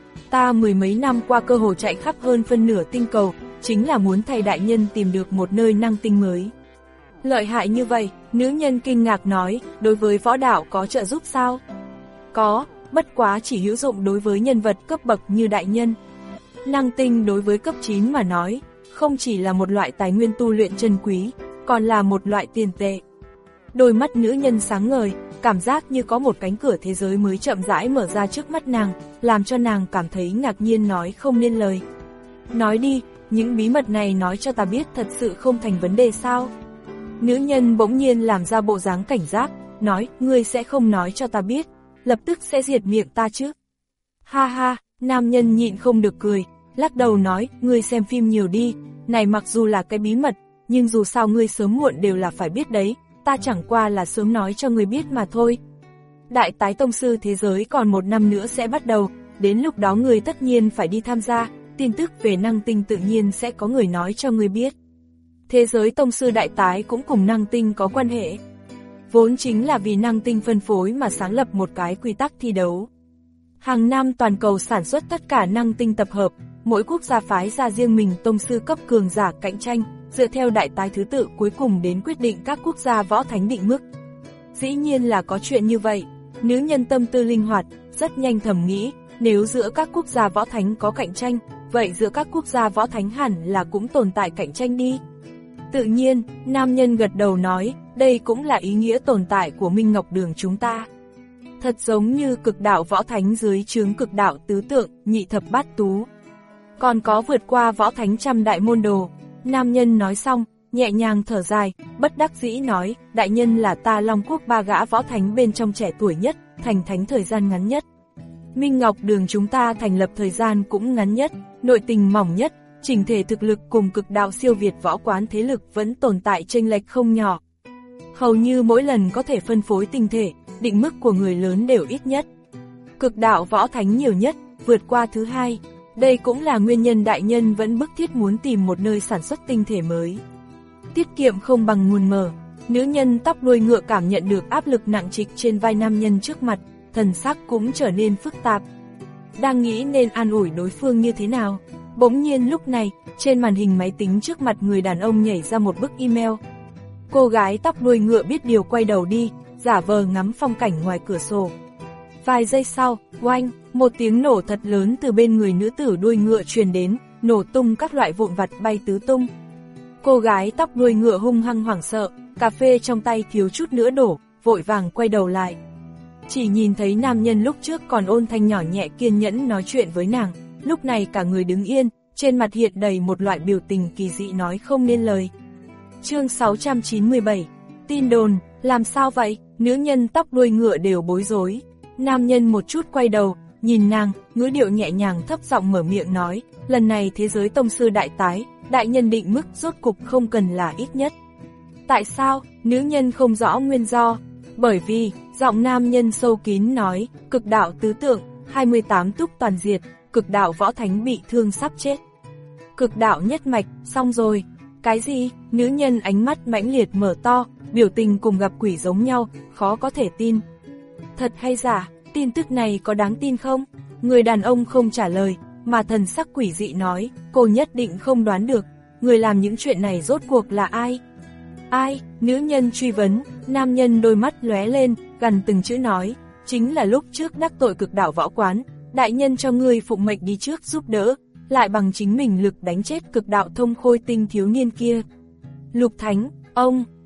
Ta mười mấy năm qua cơ hồ chạy khắp hơn phân nửa tinh cầu, chính là muốn thầy đại nhân tìm được một nơi năng tinh mới. Lợi hại như vậy, nữ nhân kinh ngạc nói, đối với võ đạo có trợ giúp sao? Có, bất quá chỉ hữu dụng đối với nhân vật cấp bậc như đại nhân. Năng tinh đối với cấp chín mà nói, không chỉ là một loại tài nguyên tu luyện chân quý, còn là một loại tiền tệ. Đôi mắt nữ nhân sáng ngời, cảm giác như có một cánh cửa thế giới mới chậm rãi mở ra trước mắt nàng, làm cho nàng cảm thấy ngạc nhiên nói không nên lời. Nói đi, những bí mật này nói cho ta biết thật sự không thành vấn đề sao? Nữ nhân bỗng nhiên làm ra bộ dáng cảnh giác, nói, ngươi sẽ không nói cho ta biết, lập tức sẽ diệt miệng ta chứ. Ha ha, nam nhân nhịn không được cười, lắc đầu nói, ngươi xem phim nhiều đi, này mặc dù là cái bí mật, nhưng dù sao ngươi sớm muộn đều là phải biết đấy, ta chẳng qua là sớm nói cho ngươi biết mà thôi. Đại tái tông sư thế giới còn một năm nữa sẽ bắt đầu, đến lúc đó ngươi tất nhiên phải đi tham gia, tin tức về năng tinh tự nhiên sẽ có người nói cho ngươi biết. Thế giới tông sư đại tái cũng cùng năng tinh có quan hệ. Vốn chính là vì năng tinh phân phối mà sáng lập một cái quy tắc thi đấu. Hàng năm toàn cầu sản xuất tất cả năng tinh tập hợp, mỗi quốc gia phái ra riêng mình tông sư cấp cường giả cạnh tranh, dựa theo đại tái thứ tự cuối cùng đến quyết định các quốc gia võ thánh định mức. Dĩ nhiên là có chuyện như vậy, nữ nhân tâm tư linh hoạt, rất nhanh thầm nghĩ, nếu giữa các quốc gia võ thánh có cạnh tranh, vậy giữa các quốc gia võ thánh hẳn là cũng tồn tại cạnh tranh đi. Tự nhiên, nam nhân gật đầu nói, đây cũng là ý nghĩa tồn tại của Minh Ngọc Đường chúng ta. Thật giống như cực đạo võ thánh dưới trướng cực đạo tứ tượng, nhị thập bát tú. Còn có vượt qua võ thánh trăm đại môn đồ. Nam nhân nói xong, nhẹ nhàng thở dài, bất đắc dĩ nói, đại nhân là ta Long Quốc ba gã võ thánh bên trong trẻ tuổi nhất, thành thánh thời gian ngắn nhất. Minh Ngọc Đường chúng ta thành lập thời gian cũng ngắn nhất, nội tình mỏng nhất, chỉnh thể thực lực cùng cực đạo siêu việt võ quán thế lực vẫn tồn tại chênh lệch không nhỏ. Hầu như mỗi lần có thể phân phối tinh thể, định mức của người lớn đều ít nhất. Cực đạo võ thánh nhiều nhất, vượt qua thứ hai. Đây cũng là nguyên nhân đại nhân vẫn bức thiết muốn tìm một nơi sản xuất tinh thể mới. Tiết kiệm không bằng nguồn mở. Nữ nhân tóc đuôi ngựa cảm nhận được áp lực nặng trịch trên vai nam nhân trước mặt, thần sắc cũng trở nên phức tạp. Đang nghĩ nên an ủi đối phương như thế nào. Bỗng nhiên lúc này, trên màn hình máy tính trước mặt người đàn ông nhảy ra một bức email. Cô gái tóc đuôi ngựa biết điều quay đầu đi, giả vờ ngắm phong cảnh ngoài cửa sổ. Vài giây sau, oanh, một tiếng nổ thật lớn từ bên người nữ tử đuôi ngựa truyền đến, nổ tung các loại vụn vặt bay tứ tung. Cô gái tóc đuôi ngựa hung hăng hoảng sợ, cà phê trong tay thiếu chút nữa đổ, vội vàng quay đầu lại. Chỉ nhìn thấy nam nhân lúc trước còn ôn thanh nhỏ nhẹ kiên nhẫn nói chuyện với nàng, lúc này cả người đứng yên, trên mặt hiện đầy một loại biểu tình kỳ dị nói không nên lời. Chương sáu trăm chín mươi bảy, tin đồn, làm sao vậy? Nữ nhân tóc đuôi ngựa đều bối rối. Nam nhân một chút quay đầu, nhìn nàng, ngữ điệu nhẹ nhàng thấp giọng mở miệng nói, lần này thế giới tông sư đại tái, đại nhân định mức rốt cục không cần là ít nhất. Tại sao? Nữ nhân không rõ nguyên do. Bởi vì, giọng nam nhân sâu kín nói, cực đạo tứ tượng, hai mươi tám túc toàn diệt, cực đạo võ thánh bị thương sắp chết. Cực đạo nhất mạch, xong rồi. Cái gì? Nữ nhân ánh mắt mãnh liệt mở to, biểu tình cùng gặp quỷ giống nhau, khó có thể tin. Thật hay giả, tin tức này có đáng tin không? Người đàn ông không trả lời, mà thần sắc quỷ dị nói, cô nhất định không đoán được, người làm những chuyện này rốt cuộc là ai? Ai? Nữ nhân truy vấn, nam nhân đôi mắt lóe lên, gần từng chữ nói, chính là lúc trước đắc tội cực đạo võ quán, đại nhân cho ngươi phụng mệnh đi trước giúp đỡ, lại bằng chính mình lực đánh chết cực đạo thông khôi tinh thiếu niên kia. Lục Thánh, ông,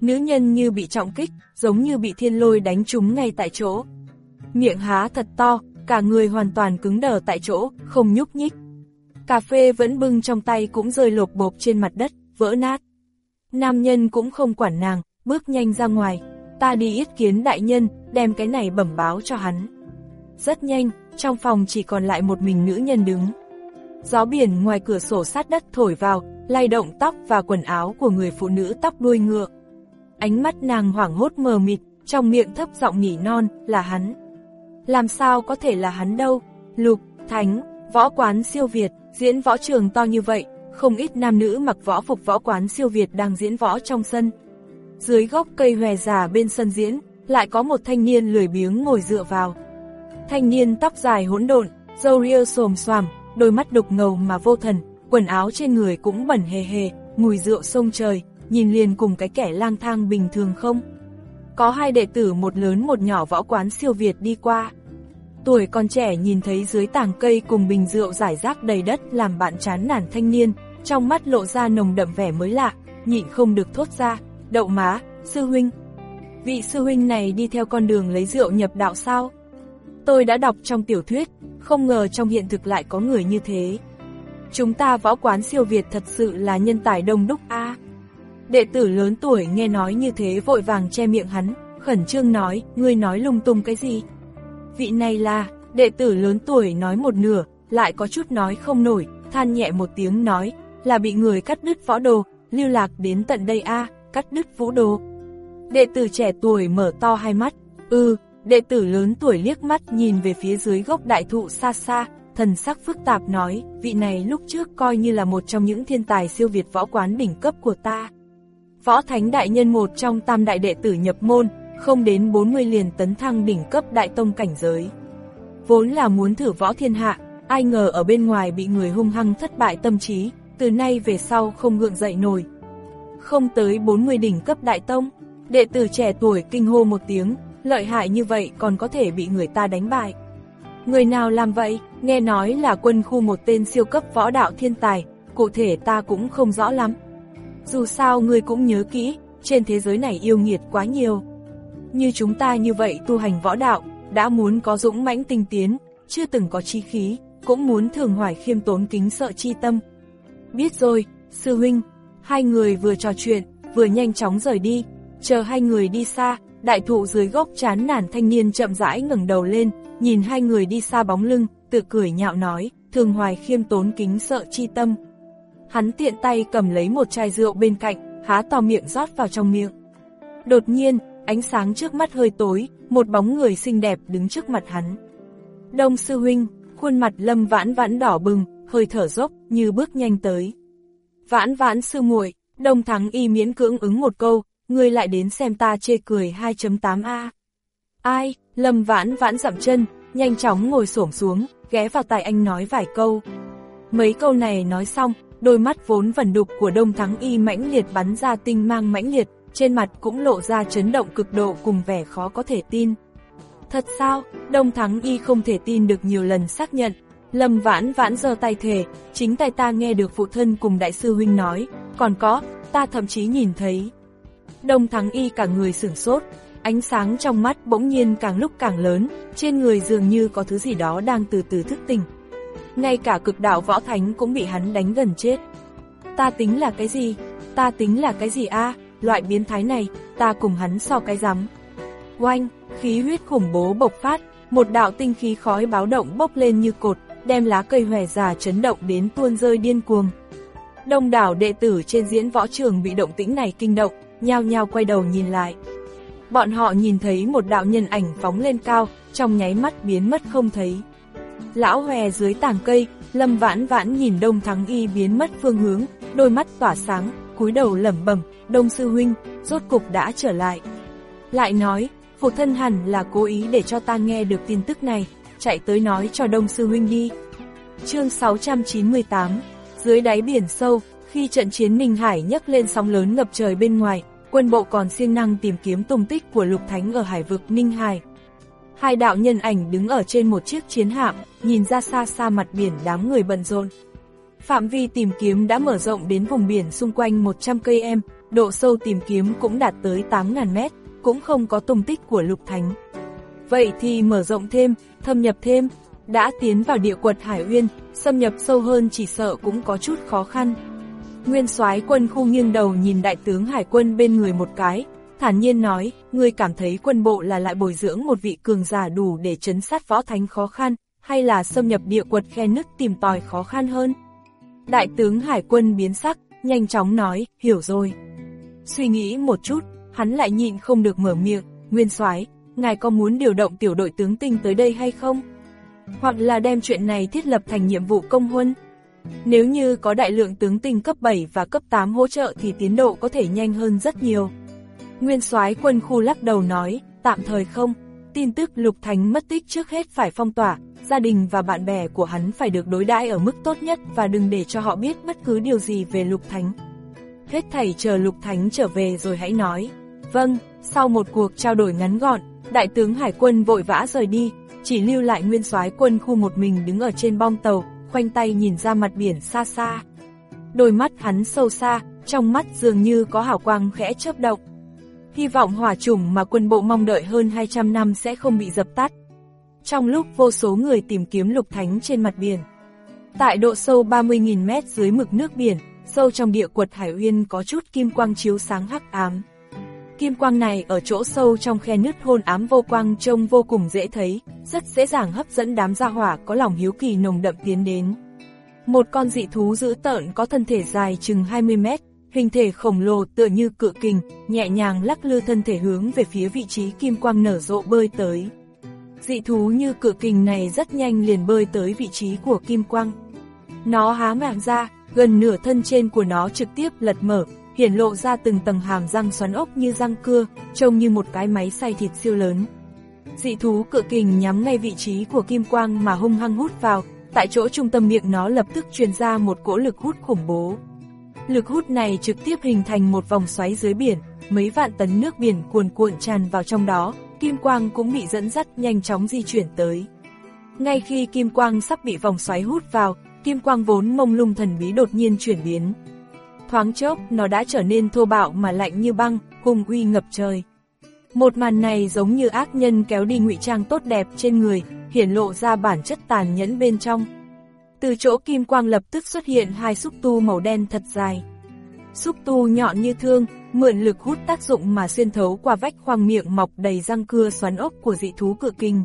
Nữ nhân như bị trọng kích, giống như bị thiên lôi đánh trúng ngay tại chỗ. Miệng há thật to, cả người hoàn toàn cứng đờ tại chỗ, không nhúc nhích. Cà phê vẫn bưng trong tay cũng rơi lộp bộp trên mặt đất, vỡ nát. Nam nhân cũng không quản nàng, bước nhanh ra ngoài. Ta đi yết kiến đại nhân, đem cái này bẩm báo cho hắn. Rất nhanh, trong phòng chỉ còn lại một mình nữ nhân đứng. Gió biển ngoài cửa sổ sát đất thổi vào, lay động tóc và quần áo của người phụ nữ tóc đuôi ngựa. Ánh mắt nàng hoảng hốt mờ mịt, trong miệng thấp giọng nỉ non, là hắn. Làm sao có thể là hắn đâu? Lục Thánh, võ quán siêu Việt, diễn võ trường to như vậy, không ít nam nữ mặc võ phục võ quán siêu Việt đang diễn võ trong sân. Dưới gốc cây hòe già bên sân diễn, lại có một thanh niên lười biếng ngồi dựa vào. Thanh niên tóc dài hỗn độn, râu ria xồm xoàm, đôi mắt đục ngầu mà vô thần, quần áo trên người cũng bẩn hề hề, mùi rượu sông trời, nhìn liền cùng cái kẻ lang thang bình thường không. Có hai đệ tử một lớn một nhỏ võ quán siêu Việt đi qua. Tuổi còn trẻ nhìn thấy dưới tảng cây cùng bình rượu rải rác đầy đất làm bạn chán nản thanh niên, trong mắt lộ ra nồng đậm vẻ mới lạ, nhịn không được thốt ra, đậu má, sư huynh. Vị sư huynh này đi theo con đường lấy rượu nhập đạo sao? Tôi đã đọc trong tiểu thuyết, không ngờ trong hiện thực lại có người như thế. Chúng ta võ quán siêu Việt thật sự là nhân tài đông đúc a. À. Đệ tử lớn tuổi nghe nói như thế vội vàng che miệng hắn, khẩn trương nói, ngươi nói lung tung cái gì? Vị này là, đệ tử lớn tuổi nói một nửa, lại có chút nói không nổi, than nhẹ một tiếng nói, là bị người cắt đứt võ đồ, lưu lạc đến tận đây a, à, cắt đứt vũ đồ. Đệ tử trẻ tuổi mở to hai mắt, ừ, đệ tử lớn tuổi liếc mắt nhìn về phía dưới gốc đại thụ xa xa, thần sắc phức tạp nói, vị này lúc trước coi như là một trong những thiên tài siêu Việt võ quán đỉnh cấp của ta. Võ Thánh đại nhân một trong tam đại đệ tử nhập môn, không đến bốn mươi liền tấn thăng đỉnh cấp đại tông cảnh giới. Vốn là muốn thử võ thiên hạ, ai ngờ ở bên ngoài bị người hung hăng thất bại tâm trí, từ nay về sau không gượng dậy nổi. Không tới bốn mươi đỉnh cấp đại tông, đệ tử trẻ tuổi kinh hô một tiếng, lợi hại như vậy còn có thể bị người ta đánh bại. Người nào làm vậy? Nghe nói là quân khu một tên siêu cấp võ đạo thiên tài, cụ thể ta cũng không rõ lắm. Dù sao ngươi cũng nhớ kỹ, trên thế giới này yêu nghiệt quá nhiều. Như chúng ta như vậy tu hành võ đạo, đã muốn có dũng mãnh tinh tiến, chưa từng có chí khí, cũng muốn thường hoài khiêm tốn kính sợ chi tâm. Biết rồi, sư huynh. Hai người vừa trò chuyện, vừa nhanh chóng rời đi. Chờ hai người đi xa, đại thụ dưới gốc chán nản thanh niên chậm rãi ngẩng đầu lên, nhìn hai người đi xa bóng lưng, tự cười nhạo nói, thường hoài khiêm tốn kính sợ chi tâm. Hắn tiện tay cầm lấy một chai rượu bên cạnh, há to miệng rót vào trong miệng. Đột nhiên, ánh sáng trước mắt hơi tối, một bóng người xinh đẹp đứng trước mặt hắn. Đông sư huynh, khuôn mặt Lâm Vãn Vãn đỏ bừng, hơi thở dốc, như bước nhanh tới. Vãn Vãn sư muội, Đông Thắng Y miễn cưỡng ứng một câu, ngươi lại đến xem ta chê cười hai chấm tám a. Ai? Lâm Vãn Vãn dậm chân, nhanh chóng ngồi xổm xuống, ghé vào tai anh nói vài câu. Mấy câu này nói xong, đôi mắt vốn vẩn đục của Đông Thắng Y mãnh liệt bắn ra tinh mang mãnh liệt, trên mặt cũng lộ ra chấn động cực độ cùng vẻ khó có thể tin. Thật sao? Đông Thắng Y không thể tin được nhiều lần xác nhận. Lâm Vãn Vãn giơ tay thề, chính tay ta nghe được phụ thân cùng đại sư huynh nói, còn có, ta thậm chí nhìn thấy. Đông Thắng Y cả người sửng sốt, ánh sáng trong mắt bỗng nhiên càng lúc càng lớn, trên người dường như có thứ gì đó đang từ từ thức tỉnh. Ngay cả cực đạo võ thánh cũng bị hắn đánh gần chết. Ta tính là cái gì? Ta tính là cái gì a? À? Loại biến thái này, ta cùng hắn so cái rắm. Oanh, khí huyết khủng bố bộc phát, một đạo tinh khí khói báo động bốc lên như cột, đem lá cây hòe già chấn động đến tuôn rơi điên cuồng. Đông đảo đệ tử trên diễn võ trường bị động tĩnh này kinh động, nhao nhao quay đầu nhìn lại. Bọn họ nhìn thấy một đạo nhân ảnh phóng lên cao, trong nháy mắt biến mất không thấy. Lão hòe dưới tàng cây, Lâm Vãn Vãn nhìn Đông Thắng Y biến mất phương hướng, đôi mắt tỏa sáng, cúi đầu lẩm bẩm, Đông sư huynh, rốt cục đã trở lại. Lại nói, phụ thân hẳn là cố ý để cho ta nghe được tin tức này, chạy tới nói cho Đông sư huynh đi. Chương sáu trăm chín mươi tám, dưới đáy biển sâu, khi trận chiến Ninh Hải nhấc lên sóng lớn ngập trời bên ngoài, quân bộ còn siêng năng tìm kiếm tung tích của Lục Thánh ở hải vực Ninh Hải. Hai đạo nhân ảnh đứng ở trên một chiếc chiến hạm, nhìn ra xa xa mặt biển đám người bận rộn. Phạm vi tìm kiếm đã mở rộng đến vùng biển xung quanh một trăm cây em, độ sâu tìm kiếm cũng đạt tới tám nghìn mét, cũng không có tung tích của Lục Thánh. Vậy thì mở rộng thêm, thâm nhập thêm, đã tiến vào địa quật Hải Uyên, xâm nhập sâu hơn chỉ sợ cũng có chút khó khăn. Nguyên soái Quân Khu nghiêng đầu nhìn đại tướng hải quân bên người một cái, thản nhiên nói, ngươi cảm thấy quân bộ là lại bồi dưỡng một vị cường giả đủ để trấn sát võ thánh khó khăn, hay là xâm nhập địa quật khe nứt tìm tòi khó khăn hơn? Đại tướng hải quân biến sắc, nhanh chóng nói, hiểu rồi. Suy nghĩ một chút, hắn lại nhịn không được mở miệng, Nguyên soái, ngài có muốn điều động tiểu đội tướng tinh tới đây hay không? Hoặc là đem chuyện này thiết lập thành nhiệm vụ công huân? Nếu như có đại lượng tướng tinh cấp bảy và cấp tám hỗ trợ thì tiến độ có thể nhanh hơn rất nhiều. Nguyên soái Quân Khu lắc đầu nói, tạm thời không. Tin tức Lục Thánh mất tích trước hết phải phong tỏa, gia đình và bạn bè của hắn phải được đối đãi ở mức tốt nhất và đừng để cho họ biết bất cứ điều gì về Lục Thánh. Hết thảy chờ Lục Thánh trở về rồi hãy nói. Vâng, sau một cuộc trao đổi ngắn gọn, đại tướng hải quân vội vã rời đi, chỉ lưu lại Nguyên soái Quân Khu một mình đứng ở trên bong tàu, khoanh tay nhìn ra mặt biển xa xa. Đôi mắt hắn sâu xa, trong mắt dường như có hào quang khẽ chớp động. Hy vọng hỏa chủng mà quân bộ mong đợi hơn hai trăm năm sẽ không bị dập tắt. Trong lúc vô số người tìm kiếm Lục Thánh trên mặt biển, tại độ sâu ba mươi nghìn mét dưới mực nước biển, sâu trong địa quật Hải Uyên có chút kim quang chiếu sáng hắc ám. Kim quang này ở chỗ sâu trong khe nứt hôn ám vô quang trông vô cùng dễ thấy, rất dễ dàng hấp dẫn đám gia hỏa có lòng hiếu kỳ nồng đậm tiến đến. Một con dị thú dữ tợn có thân thể dài chừng hai mươi mét, hình thể khổng lồ tựa như cự kình, nhẹ nhàng lắc lư thân thể hướng về phía vị trí kim quang nở rộ bơi tới. Dị thú như cự kình này rất nhanh liền bơi tới vị trí của kim quang. Nó há miệng ra, gần nửa thân trên của nó trực tiếp lật mở, hiển lộ ra từng tầng hàm răng xoắn ốc như răng cưa, trông như một cái máy xay thịt siêu lớn. Dị thú cự kình nhắm ngay vị trí của kim quang mà hung hăng hút vào, tại chỗ trung tâm miệng nó lập tức truyền ra một cỗ lực hút khủng bố. Lực hút này trực tiếp hình thành một vòng xoáy dưới biển, mấy vạn tấn nước biển cuồn cuộn tràn vào trong đó, kim quang cũng bị dẫn dắt nhanh chóng di chuyển tới. Ngay khi kim quang sắp bị vòng xoáy hút vào, kim quang vốn mông lung thần bí đột nhiên chuyển biến. Thoáng chốc, nó đã trở nên thô bạo mà lạnh như băng, hung uy ngập trời. Một màn này giống như ác nhân kéo đi ngụy trang tốt đẹp trên người, hiển lộ ra bản chất tàn nhẫn bên trong. Từ chỗ kim quang lập tức xuất hiện hai xúc tu màu đen thật dài. Xúc tu nhọn như thương, mượn lực hút tác dụng mà xuyên thấu qua vách khoang miệng mọc đầy răng cưa xoắn ốc của dị thú cự kình.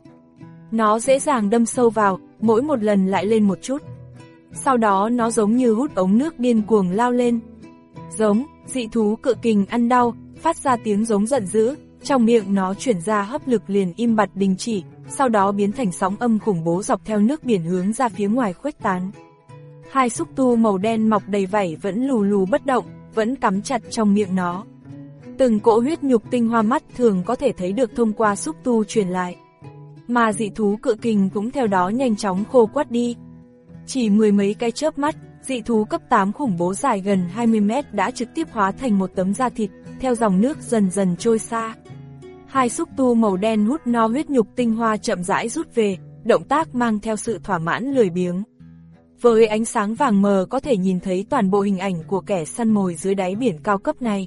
Nó dễ dàng đâm sâu vào, mỗi một lần lại lên một chút. Sau đó nó giống như hút ống nước điên cuồng lao lên. Giống, dị thú cự kình ăn đau, phát ra tiếng giống giận dữ, trong miệng nó chuyển ra hấp lực liền im bặt đình chỉ, sau đó biến thành sóng âm khủng bố dọc theo nước biển hướng ra phía ngoài khuếch tán. Hai xúc tu màu đen mọc đầy vảy vẫn lù lù bất động, vẫn cắm chặt trong miệng nó. Từng cỗ huyết nhục tinh hoa mắt thường có thể thấy được thông qua xúc tu truyền lại. Mà dị thú cự kình cũng theo đó nhanh chóng khô quắt đi. Chỉ mười mấy cái chớp mắt, dị thú cấp tám khủng bố dài gần hai mươi mét đã trực tiếp hóa thành một tấm da thịt, theo dòng nước dần dần trôi xa. Hai xúc tu màu đen hút no huyết nhục tinh hoa chậm rãi rút về, động tác mang theo sự thỏa mãn lười biếng. Với ánh sáng vàng mờ có thể nhìn thấy toàn bộ hình ảnh của kẻ săn mồi dưới đáy biển cao cấp này.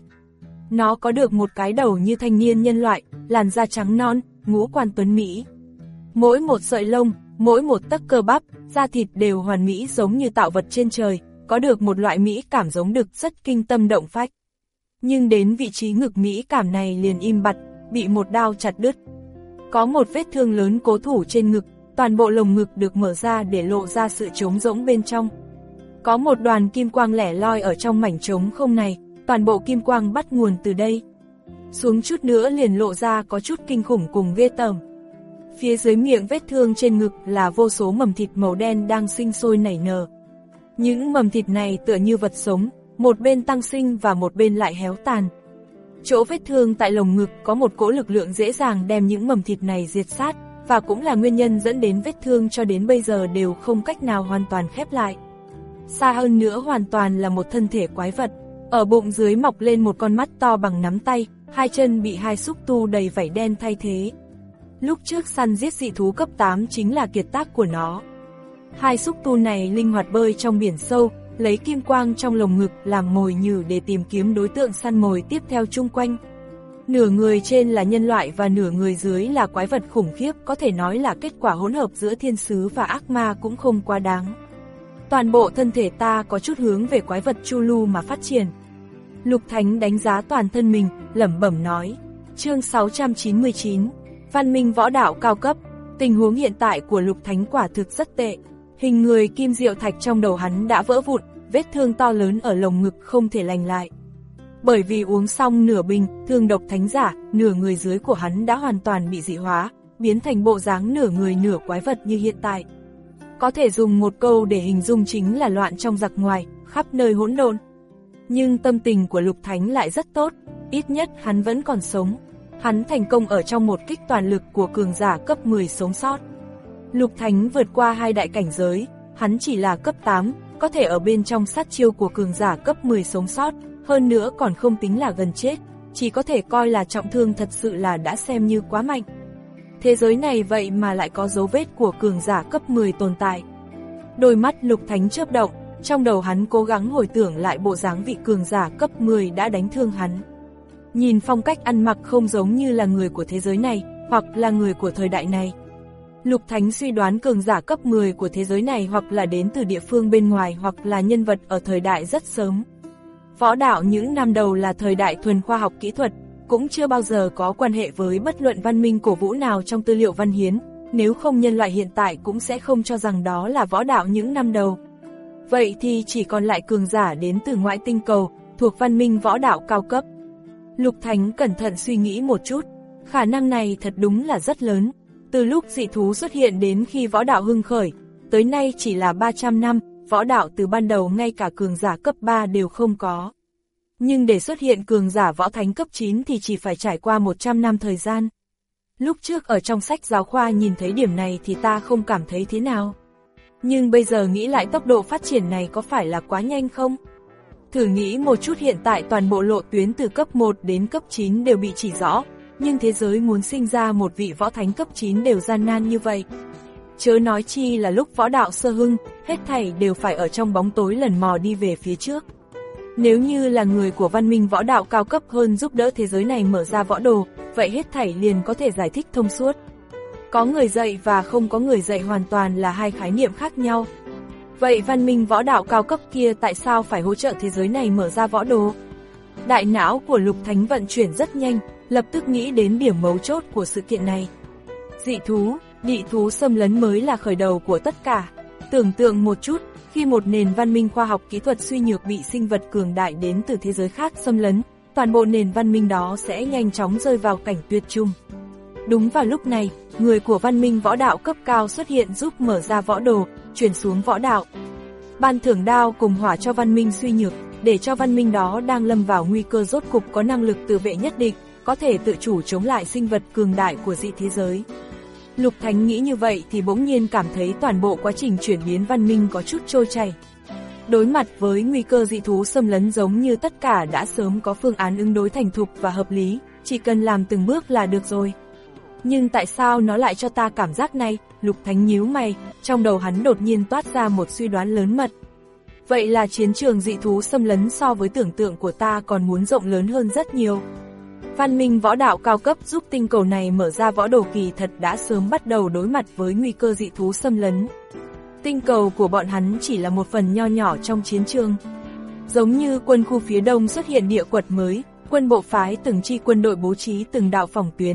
Nó có được một cái đầu như thanh niên nhân loại, làn da trắng non, ngũ quan tuấn mỹ. Mỗi một sợi lông, mỗi một tấc cơ bắp, da thịt đều hoàn mỹ giống như tạo vật trên trời, có được một loại mỹ cảm giống đực rất kinh tâm động phách. Nhưng đến vị trí ngực mỹ cảm này liền im bặt, bị một đao chặt đứt. Có một vết thương lớn cố thủ trên ngực, toàn bộ lồng ngực được mở ra để lộ ra sự trống rỗng bên trong. Có một đoàn kim quang lẻ loi ở trong mảnh trống không này, toàn bộ kim quang bắt nguồn từ đây. Xuống chút nữa liền lộ ra có chút kinh khủng cùng ghê tởm. Phía dưới miệng vết thương trên ngực là vô số mầm thịt màu đen đang sinh sôi nảy nở. Những mầm thịt này tựa như vật sống, một bên tăng sinh và một bên lại héo tàn. Chỗ vết thương tại lồng ngực có một cỗ lực lượng dễ dàng đem những mầm thịt này diệt sát, và cũng là nguyên nhân dẫn đến vết thương cho đến bây giờ đều không cách nào hoàn toàn khép lại. Xa hơn nữa hoàn toàn là một thân thể quái vật, ở bụng dưới mọc lên một con mắt to bằng nắm tay, hai chân bị hai xúc tu đầy vảy đen thay thế. Lúc trước săn giết dị thú cấp tám chính là kiệt tác của nó. Hai xúc tu này linh hoạt bơi trong biển sâu, lấy kim quang trong lồng ngực làm mồi nhử để tìm kiếm đối tượng săn mồi tiếp theo chung quanh. Nửa người trên là nhân loại và nửa người dưới là quái vật khủng khiếp, có thể nói là kết quả hỗn hợp giữa thiên sứ và ác ma cũng không quá đáng. Toàn bộ thân thể ta có chút hướng về quái vật Chu Lu mà phát triển. Lục Thánh đánh giá toàn thân mình, lẩm bẩm nói. Chương sáu trăm chín mươi chín, Văn minh võ đạo cao cấp. Tình huống hiện tại của Lục Thánh quả thực rất tệ. Hình người kim diệu thạch trong đầu hắn đã vỡ vụn, vết thương to lớn ở lồng ngực không thể lành lại. Bởi vì uống xong nửa bình thương độc thánh giả, nửa người dưới của hắn đã hoàn toàn bị dị hóa, biến thành bộ dáng nửa người nửa quái vật như hiện tại. Có thể dùng một câu để hình dung chính là loạn trong giặc ngoài, khắp nơi hỗn độn. Nhưng tâm tình của Lục Thánh lại rất tốt, ít nhất hắn vẫn còn sống. Hắn thành công ở trong một kích toàn lực của cường giả cấp mười sống sót. Lục Thánh vượt qua hai đại cảnh giới, hắn chỉ là cấp tám, có thể ở bên trong sát chiêu của cường giả cấp mười sống sót, hơn nữa còn không tính là gần chết, chỉ có thể coi là trọng thương, thật sự là đã xem như quá mạnh. Thế giới này vậy mà lại có dấu vết của cường giả cấp mười tồn tại. Đôi mắt Lục Thánh chớp động, trong đầu hắn cố gắng hồi tưởng lại bộ dáng vị cường giả cấp mười đã đánh thương hắn. Nhìn phong cách ăn mặc không giống như là người của thế giới này, hoặc là người của thời đại này. Lục Thánh suy đoán cường giả cấp mười của thế giới này hoặc là đến từ địa phương bên ngoài hoặc là nhân vật ở thời đại rất sớm. Võ đạo những năm đầu là thời đại thuần khoa học kỹ thuật, cũng chưa bao giờ có quan hệ với bất luận văn minh cổ vũ nào trong tư liệu văn hiến, nếu không nhân loại hiện tại cũng sẽ không cho rằng đó là võ đạo những năm đầu. Vậy thì chỉ còn lại cường giả đến từ ngoại tinh cầu, thuộc văn minh võ đạo cao cấp. Lục Thánh cẩn thận suy nghĩ một chút, khả năng này thật đúng là rất lớn. Từ lúc dị thú xuất hiện đến khi võ đạo hưng khởi, tới nay chỉ là ba trăm năm, võ đạo từ ban đầu ngay cả cường giả cấp ba đều không có. Nhưng để xuất hiện cường giả võ thánh cấp chín thì chỉ phải trải qua một trăm năm thời gian. Lúc trước ở trong sách giáo khoa nhìn thấy điểm này thì ta không cảm thấy thế nào. Nhưng bây giờ nghĩ lại tốc độ phát triển này có phải là quá nhanh không? Thử nghĩ một chút, hiện tại toàn bộ lộ tuyến từ cấp một đến cấp chín đều bị chỉ rõ, nhưng thế giới muốn sinh ra một vị võ thánh cấp chín đều gian nan như vậy. Chớ nói chi là lúc võ đạo sơ hưng, hết thảy đều phải ở trong bóng tối lần mò đi về phía trước. Nếu như là người của văn minh võ đạo cao cấp hơn giúp đỡ thế giới này mở ra võ đồ, vậy hết thảy liền có thể giải thích thông suốt. Có người dạy và không có người dạy hoàn toàn là hai khái niệm khác nhau. Vậy văn minh võ đạo cao cấp kia tại sao phải hỗ trợ thế giới này mở ra võ đồ? Đại não của Lục Thánh vận chuyển rất nhanh, lập tức nghĩ đến điểm mấu chốt của sự kiện này. Dị thú, dị thú xâm lấn mới là khởi đầu của tất cả. Tưởng tượng một chút, khi một nền văn minh khoa học kỹ thuật suy nhược bị sinh vật cường đại đến từ thế giới khác xâm lấn, toàn bộ nền văn minh đó sẽ nhanh chóng rơi vào cảnh tuyệt chủng. Đúng vào lúc này, người của văn minh võ đạo cấp cao xuất hiện giúp mở ra võ đồ, chuyển xuống võ đạo. Ban thưởng đao cùng hỏa cho văn minh suy nhược, để cho văn minh đó đang lâm vào nguy cơ rốt cục có năng lực tự vệ nhất định, có thể tự chủ chống lại sinh vật cường đại của dị thế giới. Lục Thánh nghĩ như vậy thì bỗng nhiên cảm thấy toàn bộ quá trình chuyển biến văn minh có chút trôi chảy. Đối mặt với nguy cơ dị thú xâm lấn giống như tất cả đã sớm có phương án ứng đối thành thục và hợp lý, chỉ cần làm từng bước là được rồi. Nhưng tại sao nó lại cho ta cảm giác này? Lục Thánh nhíu mày, trong đầu hắn đột nhiên toát ra một suy đoán lớn mật. Vậy là chiến trường dị thú xâm lấn so với tưởng tượng của ta còn muốn rộng lớn hơn rất nhiều. Văn minh võ đạo cao cấp giúp tinh cầu này mở ra võ đồ kỳ thật đã sớm bắt đầu đối mặt với nguy cơ dị thú xâm lấn. Tinh cầu của bọn hắn chỉ là một phần nho nhỏ trong chiến trường. Giống như quân khu phía đông xuất hiện địa quật mới, quân bộ phái từng chi quân đội bố trí từng đạo phòng tuyến.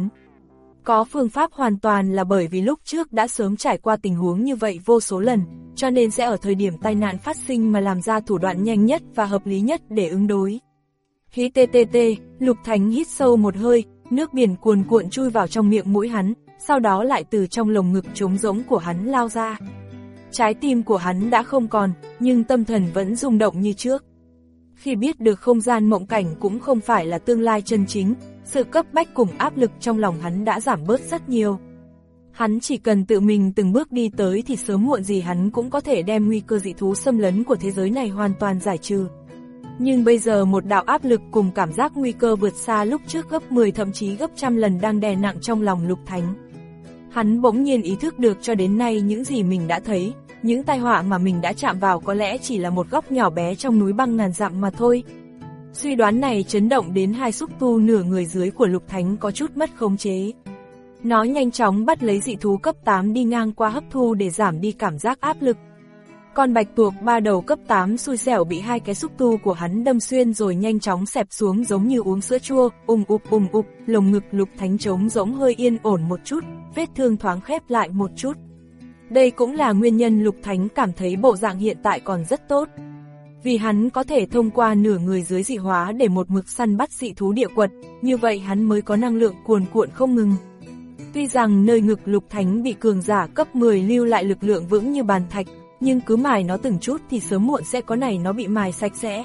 Có phương pháp hoàn toàn là bởi vì lúc trước đã sớm trải qua tình huống như vậy vô số lần, cho nên sẽ ở thời điểm tai nạn phát sinh mà làm ra thủ đoạn nhanh nhất và hợp lý nhất để ứng đối. Hí tê tê tê, Lục Thánh hít sâu một hơi, nước biển cuồn cuộn chui vào trong miệng mũi hắn, sau đó lại từ trong lồng ngực trống rỗng của hắn lao ra. Trái tim của hắn đã không còn, nhưng tâm thần vẫn rung động như trước. Khi biết được không gian mộng cảnh cũng không phải là tương lai chân chính, sự cấp bách cùng áp lực trong lòng hắn đã giảm bớt rất nhiều. Hắn chỉ cần tự mình từng bước đi tới thì sớm muộn gì hắn cũng có thể đem nguy cơ dị thú xâm lấn của thế giới này hoàn toàn giải trừ. Nhưng bây giờ một đạo áp lực cùng cảm giác nguy cơ vượt xa lúc trước gấp mười thậm chí gấp trăm lần đang đè nặng trong lòng Lục Thánh. Hắn bỗng nhiên ý thức được cho đến nay những gì mình đã thấy, những tai họa mà mình đã chạm vào có lẽ chỉ là một góc nhỏ bé trong núi băng ngàn dặm mà thôi. Suy đoán này chấn động đến hai xúc tu nửa người dưới của Lục Thánh có chút mất khống chế. Nó nhanh chóng bắt lấy dị thú cấp tám đi ngang qua hấp thu để giảm đi cảm giác áp lực. Con bạch tuộc ba đầu cấp tám xui xẻo bị hai cái xúc tu của hắn đâm xuyên rồi nhanh chóng xẹp xuống giống như uống sữa chua, ùm ụp ùm ụp, lồng ngực Lục Thánh trống rỗng hơi yên ổn một chút, vết thương thoáng khép lại một chút. Đây cũng là nguyên nhân Lục Thánh cảm thấy bộ dạng hiện tại còn rất tốt. Vì hắn có thể thông qua nửa người dưới dị hóa để một mực săn bắt dị thú địa quật, như vậy hắn mới có năng lượng cuồn cuộn không ngừng. Tuy rằng nơi ngực Lục Thánh bị cường giả cấp mười lưu lại lực lượng vững như bàn thạch, nhưng cứ mài nó từng chút thì sớm muộn sẽ có này nó bị mài sạch sẽ.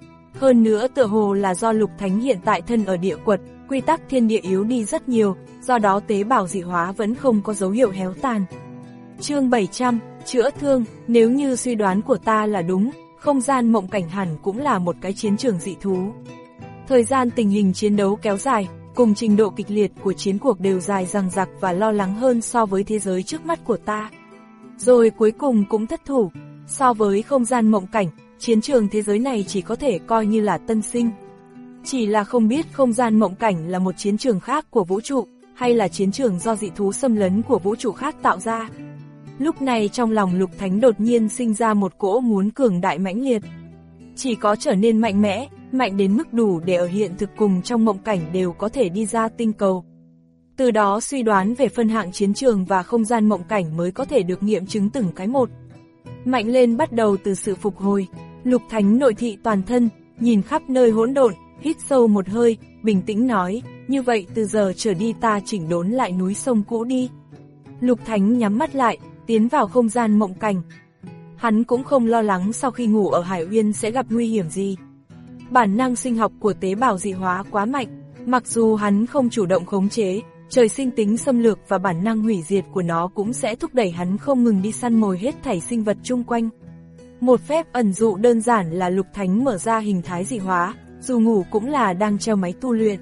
Hơn nữa tựa hồ là do Lục Thánh hiện tại thân ở địa quật, quy tắc thiên địa yếu đi rất nhiều, do đó tế bào dị hóa vẫn không có dấu hiệu héo tàn. Chương bảy trăm, chữa thương, nếu như suy đoán của ta là đúng, không gian mộng cảnh hẳn cũng là một cái chiến trường dị thú. Thời gian tình hình chiến đấu kéo dài, cùng trình độ kịch liệt của chiến cuộc đều dài dằng dặc và lo lắng hơn so với thế giới trước mắt của ta. Rồi cuối cùng cũng thất thủ, so với không gian mộng cảnh, chiến trường thế giới này chỉ có thể coi như là tân sinh. Chỉ là không biết không gian mộng cảnh là một chiến trường khác của vũ trụ, hay là chiến trường do dị thú xâm lấn của vũ trụ khác tạo ra. Lúc này trong lòng Lục Thánh đột nhiên sinh ra một cỗ muốn cường đại mãnh liệt. Chỉ có trở nên mạnh mẽ, mạnh đến mức đủ để ở hiện thực cùng trong mộng cảnh đều có thể đi ra tinh cầu. Từ đó suy đoán về phân hạng chiến trường và không gian mộng cảnh mới có thể được nghiệm chứng từng cái một. Mạnh lên bắt đầu từ sự phục hồi, Lục Thánh nội thị toàn thân, nhìn khắp nơi hỗn độn, hít sâu một hơi, bình tĩnh nói, như vậy từ giờ trở đi ta chỉnh đốn lại núi sông cũ đi. Lục Thánh nhắm mắt lại, tiến vào không gian mộng cảnh. Hắn cũng không lo lắng sau khi ngủ ở Hải Uyên sẽ gặp nguy hiểm gì. Bản năng sinh học của tế bào dị hóa quá mạnh, mặc dù hắn không chủ động khống chế, trời sinh tính xâm lược và bản năng hủy diệt của nó cũng sẽ thúc đẩy hắn không ngừng đi săn mồi hết thảy sinh vật chung quanh. Một phép ẩn dụ đơn giản là Lục Thánh mở ra hình thái dị hóa, dù ngủ cũng là đang treo máy tu luyện.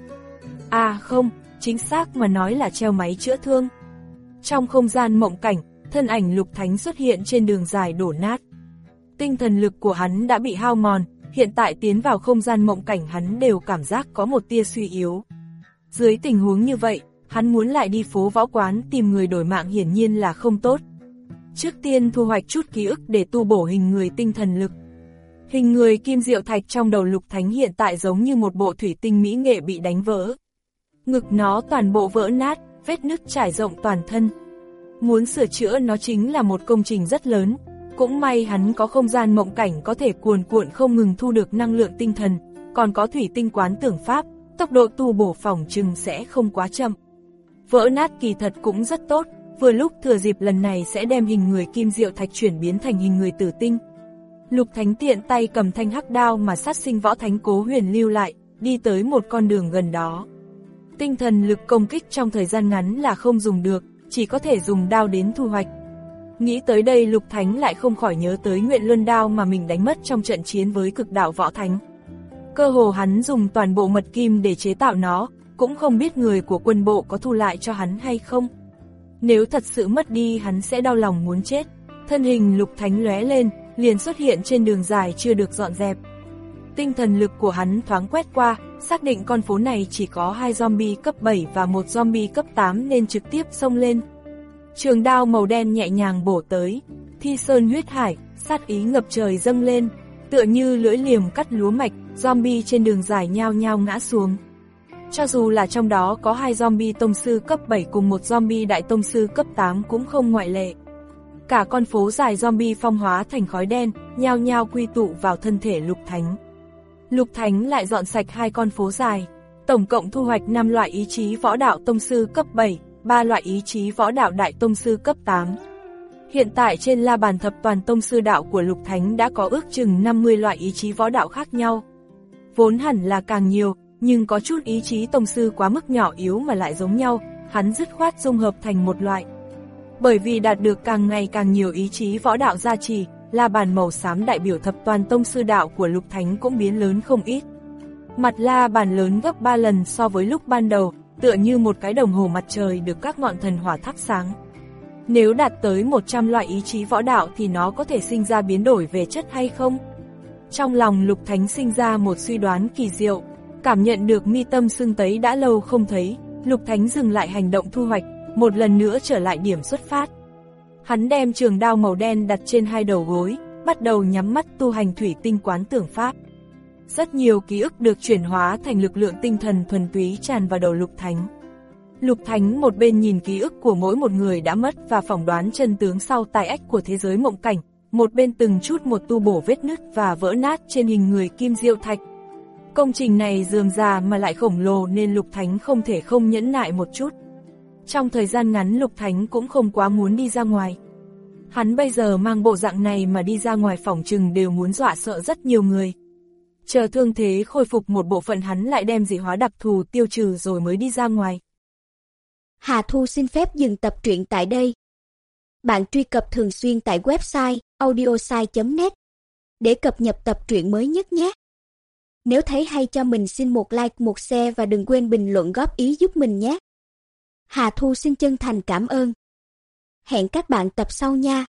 À không, chính xác mà nói là treo máy chữa thương. Trong không gian mộng cảnh, thân ảnh Lục Thánh xuất hiện trên đường dài đổ nát. Tinh thần lực của hắn đã bị hao mòn, hiện tại tiến vào không gian mộng cảnh hắn đều cảm giác có một tia suy yếu. Dưới tình huống như vậy, hắn muốn lại đi phố võ quán tìm người đổi mạng hiển nhiên là không tốt. Trước tiên thu hoạch chút ký ức để tu bổ hình người tinh thần lực. Hình người kim diệu thạch trong đầu Lục Thánh hiện tại giống như một bộ thủy tinh mỹ nghệ bị đánh vỡ. Ngực nó toàn bộ vỡ nát, vết nứt trải rộng toàn thân. Muốn sửa chữa nó chính là một công trình rất lớn. Cũng may hắn có không gian mộng cảnh có thể cuồn cuộn không ngừng thu được năng lượng tinh thần, còn có thủy tinh quán tưởng pháp, tốc độ tu bổ phòng chừng sẽ không quá chậm. Vỡ nát kỳ thật cũng rất tốt, vừa lúc thừa dịp lần này sẽ đem hình người kim diệu thạch chuyển biến thành hình người tử tinh. Lục Thánh tiện tay cầm thanh hắc đao mà sát sinh võ thánh Cố Huyền lưu lại, đi tới một con đường gần đó. Tinh thần lực công kích trong thời gian ngắn là không dùng được, chỉ có thể dùng đao đến thu hoạch. Nghĩ tới đây Lục Thánh lại không khỏi nhớ tới Nguyện Luân đao mà mình đánh mất trong trận chiến với Cực Đạo Võ Thánh. Cơ hồ hắn dùng toàn bộ mật kim để chế tạo nó, cũng không biết người của quân bộ có thu lại cho hắn hay không. Nếu thật sự mất đi hắn sẽ đau lòng muốn chết. Thân hình Lục Thánh lóe lên, liền xuất hiện trên đường dài chưa được dọn dẹp. Tinh thần lực của hắn thoáng quét qua, xác định con phố này chỉ có hai zombie cấp bảy và một zombie cấp tám nên trực tiếp xông lên. Trường đao màu đen nhẹ nhàng bổ tới, thi sơn huyết hải, sát ý ngập trời dâng lên, tựa như lưỡi liềm cắt lúa mạch, zombie trên đường dài nhao nhao ngã xuống. Cho dù là trong đó có hai zombie tông sư cấp bảy cùng một zombie đại tông sư cấp tám cũng không ngoại lệ. Cả con phố dài zombie phong hóa thành khói đen, nhao nhao quy tụ vào thân thể Lục Thánh. Lục Thánh lại dọn sạch hai con phố dài, tổng cộng thu hoạch năm loại ý chí võ đạo tông sư cấp bảy, ba loại ý chí võ đạo đại tông sư cấp tám. Hiện tại trên la bàn thập toàn tông sư đạo của Lục Thánh đã có ước chừng năm mươi loại ý chí võ đạo khác nhau. Vốn hẳn là càng nhiều, nhưng có chút ý chí tông sư quá mức nhỏ yếu mà lại giống nhau, hắn dứt khoát dung hợp thành một loại. Bởi vì đạt được càng ngày càng nhiều ý chí võ đạo gia trì, la bàn màu xám đại biểu thập toàn tông sư đạo của Lục Thánh cũng biến lớn không ít. Mặt la bàn lớn gấp ba lần so với lúc ban đầu, tựa như một cái đồng hồ mặt trời được các ngọn thần hỏa thắp sáng. Nếu đạt tới một trăm loại ý chí võ đạo thì nó có thể sinh ra biến đổi về chất hay không? Trong lòng Lục Thánh sinh ra một suy đoán kỳ diệu, cảm nhận được mi tâm sưng tấy đã lâu không thấy, Lục Thánh dừng lại hành động thu hoạch, một lần nữa trở lại điểm xuất phát. Hắn đem trường đao màu đen đặt trên hai đầu gối, bắt đầu nhắm mắt tu hành thủy tinh quán tưởng pháp. Rất nhiều ký ức được chuyển hóa thành lực lượng tinh thần thuần túy tràn vào đầu Lục Thánh. Lục Thánh một bên nhìn ký ức của mỗi một người đã mất và phỏng đoán chân tướng sau tai ách của thế giới mộng cảnh, một bên từng chút một tu bổ vết nứt và vỡ nát trên hình người Kim Diệu Thạch. Công trình này rườm rà mà lại khổng lồ nên Lục Thánh không thể không nhẫn nại một chút. Trong thời gian ngắn Lục Thánh cũng không quá muốn đi ra ngoài. Hắn bây giờ mang bộ dạng này mà đi ra ngoài phỏng chừng đều muốn dọa sợ rất nhiều người. Chờ thương thế khôi phục một bộ phận hắn lại đem dị hóa đặc thù tiêu trừ rồi mới đi ra ngoài. Hà Thu xin phép dừng tập truyện tại đây. Bạn truy cập thường xuyên tại website audiosai chấm net để cập nhật tập truyện mới nhất nhé. Nếu thấy hay cho mình xin một like, một share và đừng quên bình luận góp ý giúp mình nhé. Hà Thu xin chân thành cảm ơn. Hẹn các bạn tập sau nha.